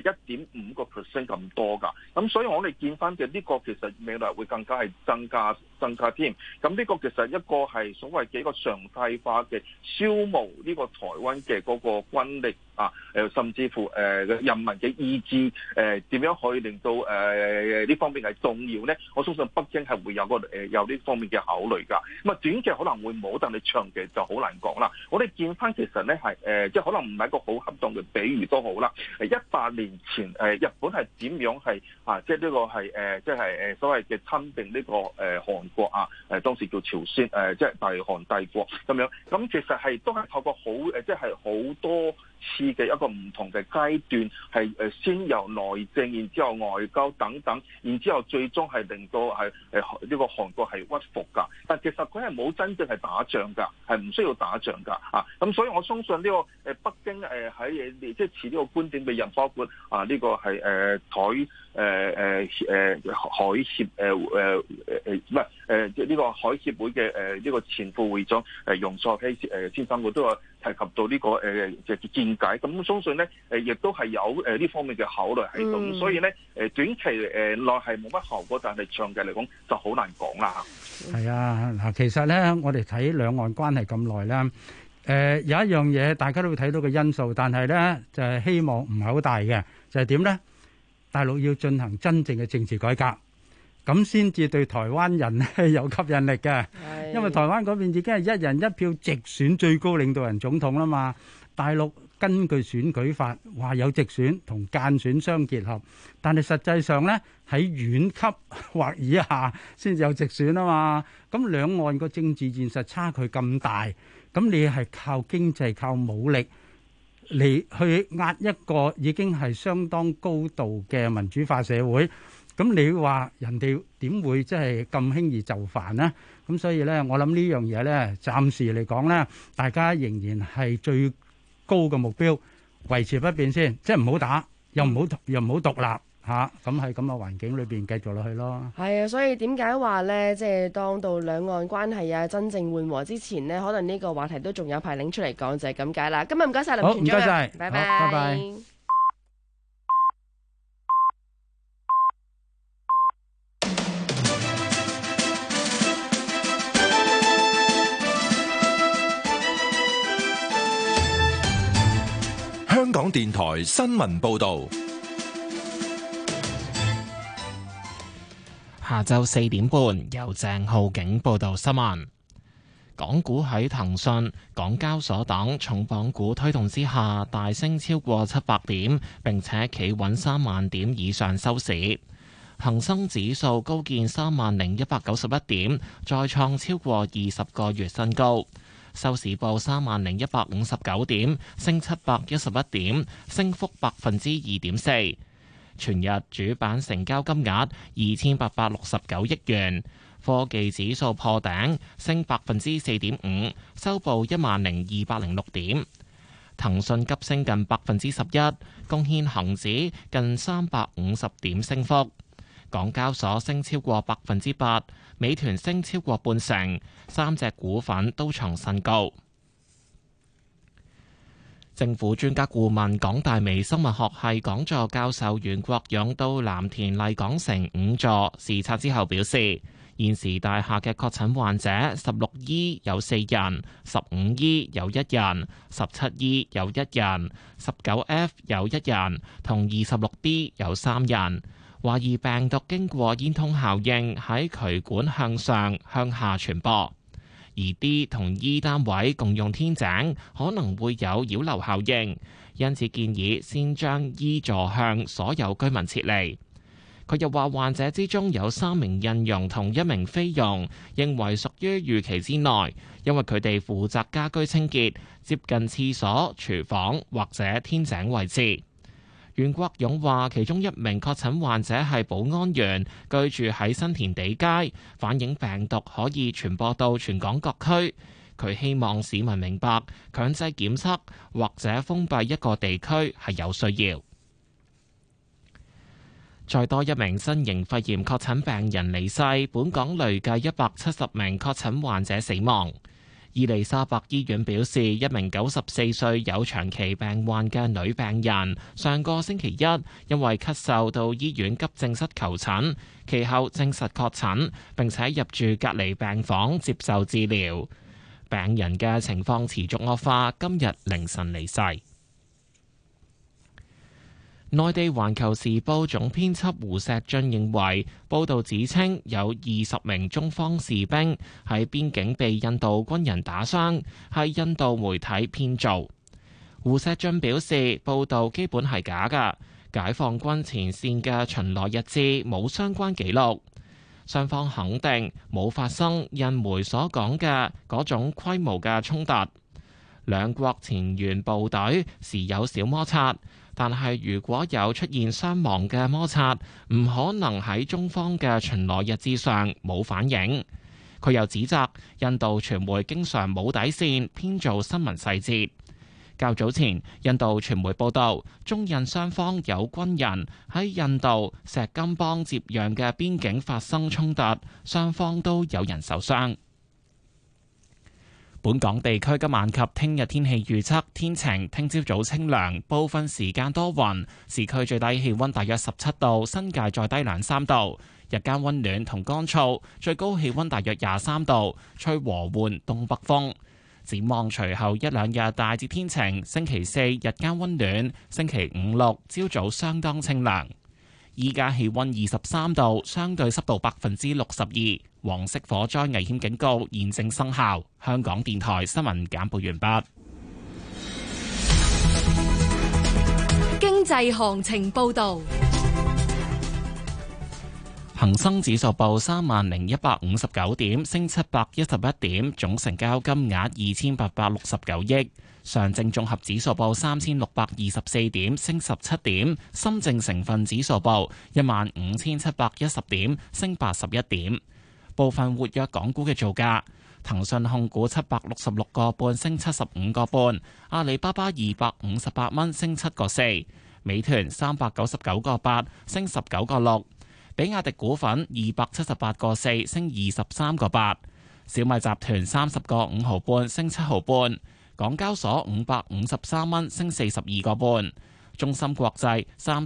1.5% 咁多㗎。咁所以我哋見翻嘅呢個其實未來會更加係增加添，咁呢個其實一個係所謂幾個常態化嘅消磨呢個台灣嘅嗰個軍力甚至乎人民嘅意志點樣可以令到呢方面係重要呢？我相信北京係會有呢方面嘅考慮㗎。咁啊短期可能會冇，但係長期就好難講啦。我哋見翻其實呢係即係可能唔係一個好恰當嘅比喻都好啦。18年前日本係點樣係即係呢個係即係所謂嘅吞併呢個韓國當時叫朝鮮即係大韓帝國咁樣。咁其實係都係透過即係好多次嘅一個唔同嘅階段，係先由內政，然之後外交等等，然之後最終係令到係呢個韓國係屈服㗎。但其實佢係冇真正係打仗㗎，係唔需要打仗㗎咁所以我相信呢個北京喺即係持呢個觀點嘅人，包括呢個係海協唔係呢個海協會嘅呢個前副會長容錯希先生，佢都有提及到呢個嘅見解。咁相信咧亦都係有呢方面嘅考慮喺度。咁所以咧短期內係冇乜效果，但係長期嚟講就好難講啦。 係啊，嗱，其實咧我哋睇兩岸關係咁耐啦，有一樣嘢大家都會睇到嘅因素，但係咧就係希望唔係好大嘅，就係點咧？大陸要進行真正嘅政治改革，咁先至對台灣人咧有吸引力嘅。因為台灣嗰邊已經係一人一票直選最高領導人總統啦嘛。大陸根據選舉法話有直選同間選相結合，但係實際上咧喺縣級或以下先至有直選啊嘛。咁兩岸個政治現實差距咁大，咁你係靠經濟靠武力嚟去壓一個已經係相當高度嘅民主化社會，咁你話人哋點會即係咁輕易就範呢？咁所以咧，我諗呢樣嘢咧，暫時嚟講咧，大家仍然係最高嘅目標維持不變先，即係唔好打，又唔好獨立嚇，咁喺咁嘅環境裏邊繼續落去咯。 係啊，所以點解話咧，即係當到兩岸關係真正緩和之前呢，可能呢個話題都仲有排拎出嚟講，就係咁解啦。今日唔該晒林全章， 唔該晒， 拜拜拜。 香港電台新聞報導， 下晝4點半由鄭浩景報道新聞。港股喺騰訊、港交所等重磅股推動之下，大升超過700點，並且企穩3萬點以上收市。恒生指數高見30191點，再創超過20個月新高。收市報30159點，升711點，升幅2.4%。全日主板成交金額2869億元。科技指數破頂，升4.5%，收報10206點。騰訊急升近11%，貢獻恒指近350點升幅。港交所升超過8%，美團升超過半成，三隻股份都創新高。 政府專家顧問港大微生物學系講座教授袁國勇到藍田麗港城5座視察之後表示，現時大廈嘅確診患者16E 有4人，15E 有1人，17E 有1人，19F 有1人，同26B 有3人。懷疑病毒經過煙通效應喺渠管向上向下傳播。而 D 同 E 單位共用天井，可能會有擾流效應，因此建議先將 E 座向所有居民撤離。佢又話，患者之中有3名印傭同1名菲傭，認為屬於預期之內，因為佢哋負責家居清潔，接近廁所、廚房或者天井位置。袁國勇話，其中1名確診患者係保安員，居住喺新填地街，反映病毒可以傳播到全港各區。佢希望市民明白，強制檢測或者封閉一個地區係有需要。再多1名新型肺炎確診病人離世，本港累計170名確診患者死亡。伊利沙伯醫院表示，1名94歲有長期病患嘅女病人，上個星期一因為咳嗽到醫院急症室求診，其後證實確診，並且入住隔離病房接受治療。病人嘅情況持續惡化，今日凌晨離世。內地環球時報總編輯胡錫進認為，報道指稱有20名中方士兵喺邊境被印度軍人打傷，係印度媒體編造。胡錫進表示，報道基本係假㗎，解放軍前線嘅巡邏日誌冇相關記錄，雙方肯定冇發生印媒所講嘅嗰種規模嘅衝突。兩國前沿部隊時有小摩擦，但係如果有出現傷亡嘅摩擦，唔可能喺中方嘅巡邏日誌上冇反映。佢又指責印度傳媒經常冇底線編造新聞細節。較早前，印度傳媒報道，中印雙方有軍人喺印度錫金邦接壤嘅邊境發生衝突，雙方都有人受傷。本港地區今晚及聽日天氣預測，天晴，聽朝早清涼，部分時間多雲，市區最低氣溫大約17度，新界再低2-3度，日間溫暖同乾燥，最高氣溫大約23度，吹和緩東北風。展望隨後1-2日大致天晴，星期4日間溫暖，星期5、6朝早相當清涼。依家氣溫23度，相對濕度62%，黃色火災危險警告現正生效。香港電台新聞簡報完畢。 經濟行情報道。 恒生指數報30,159點，升711點，總成交金額2869億。上證綜合指數報3624點，升17點。深證成分指數報15,710點，升81點。部分活躍港股嘅造價：騰訊控股766個半，升75個半；阿里巴巴258蚊，升7個4；美團399個8，升19個6；比亞迪股份278個4，升23個8；小米集團30個5毫半，升7毫半；港交所553蚊，升42個半；中芯國際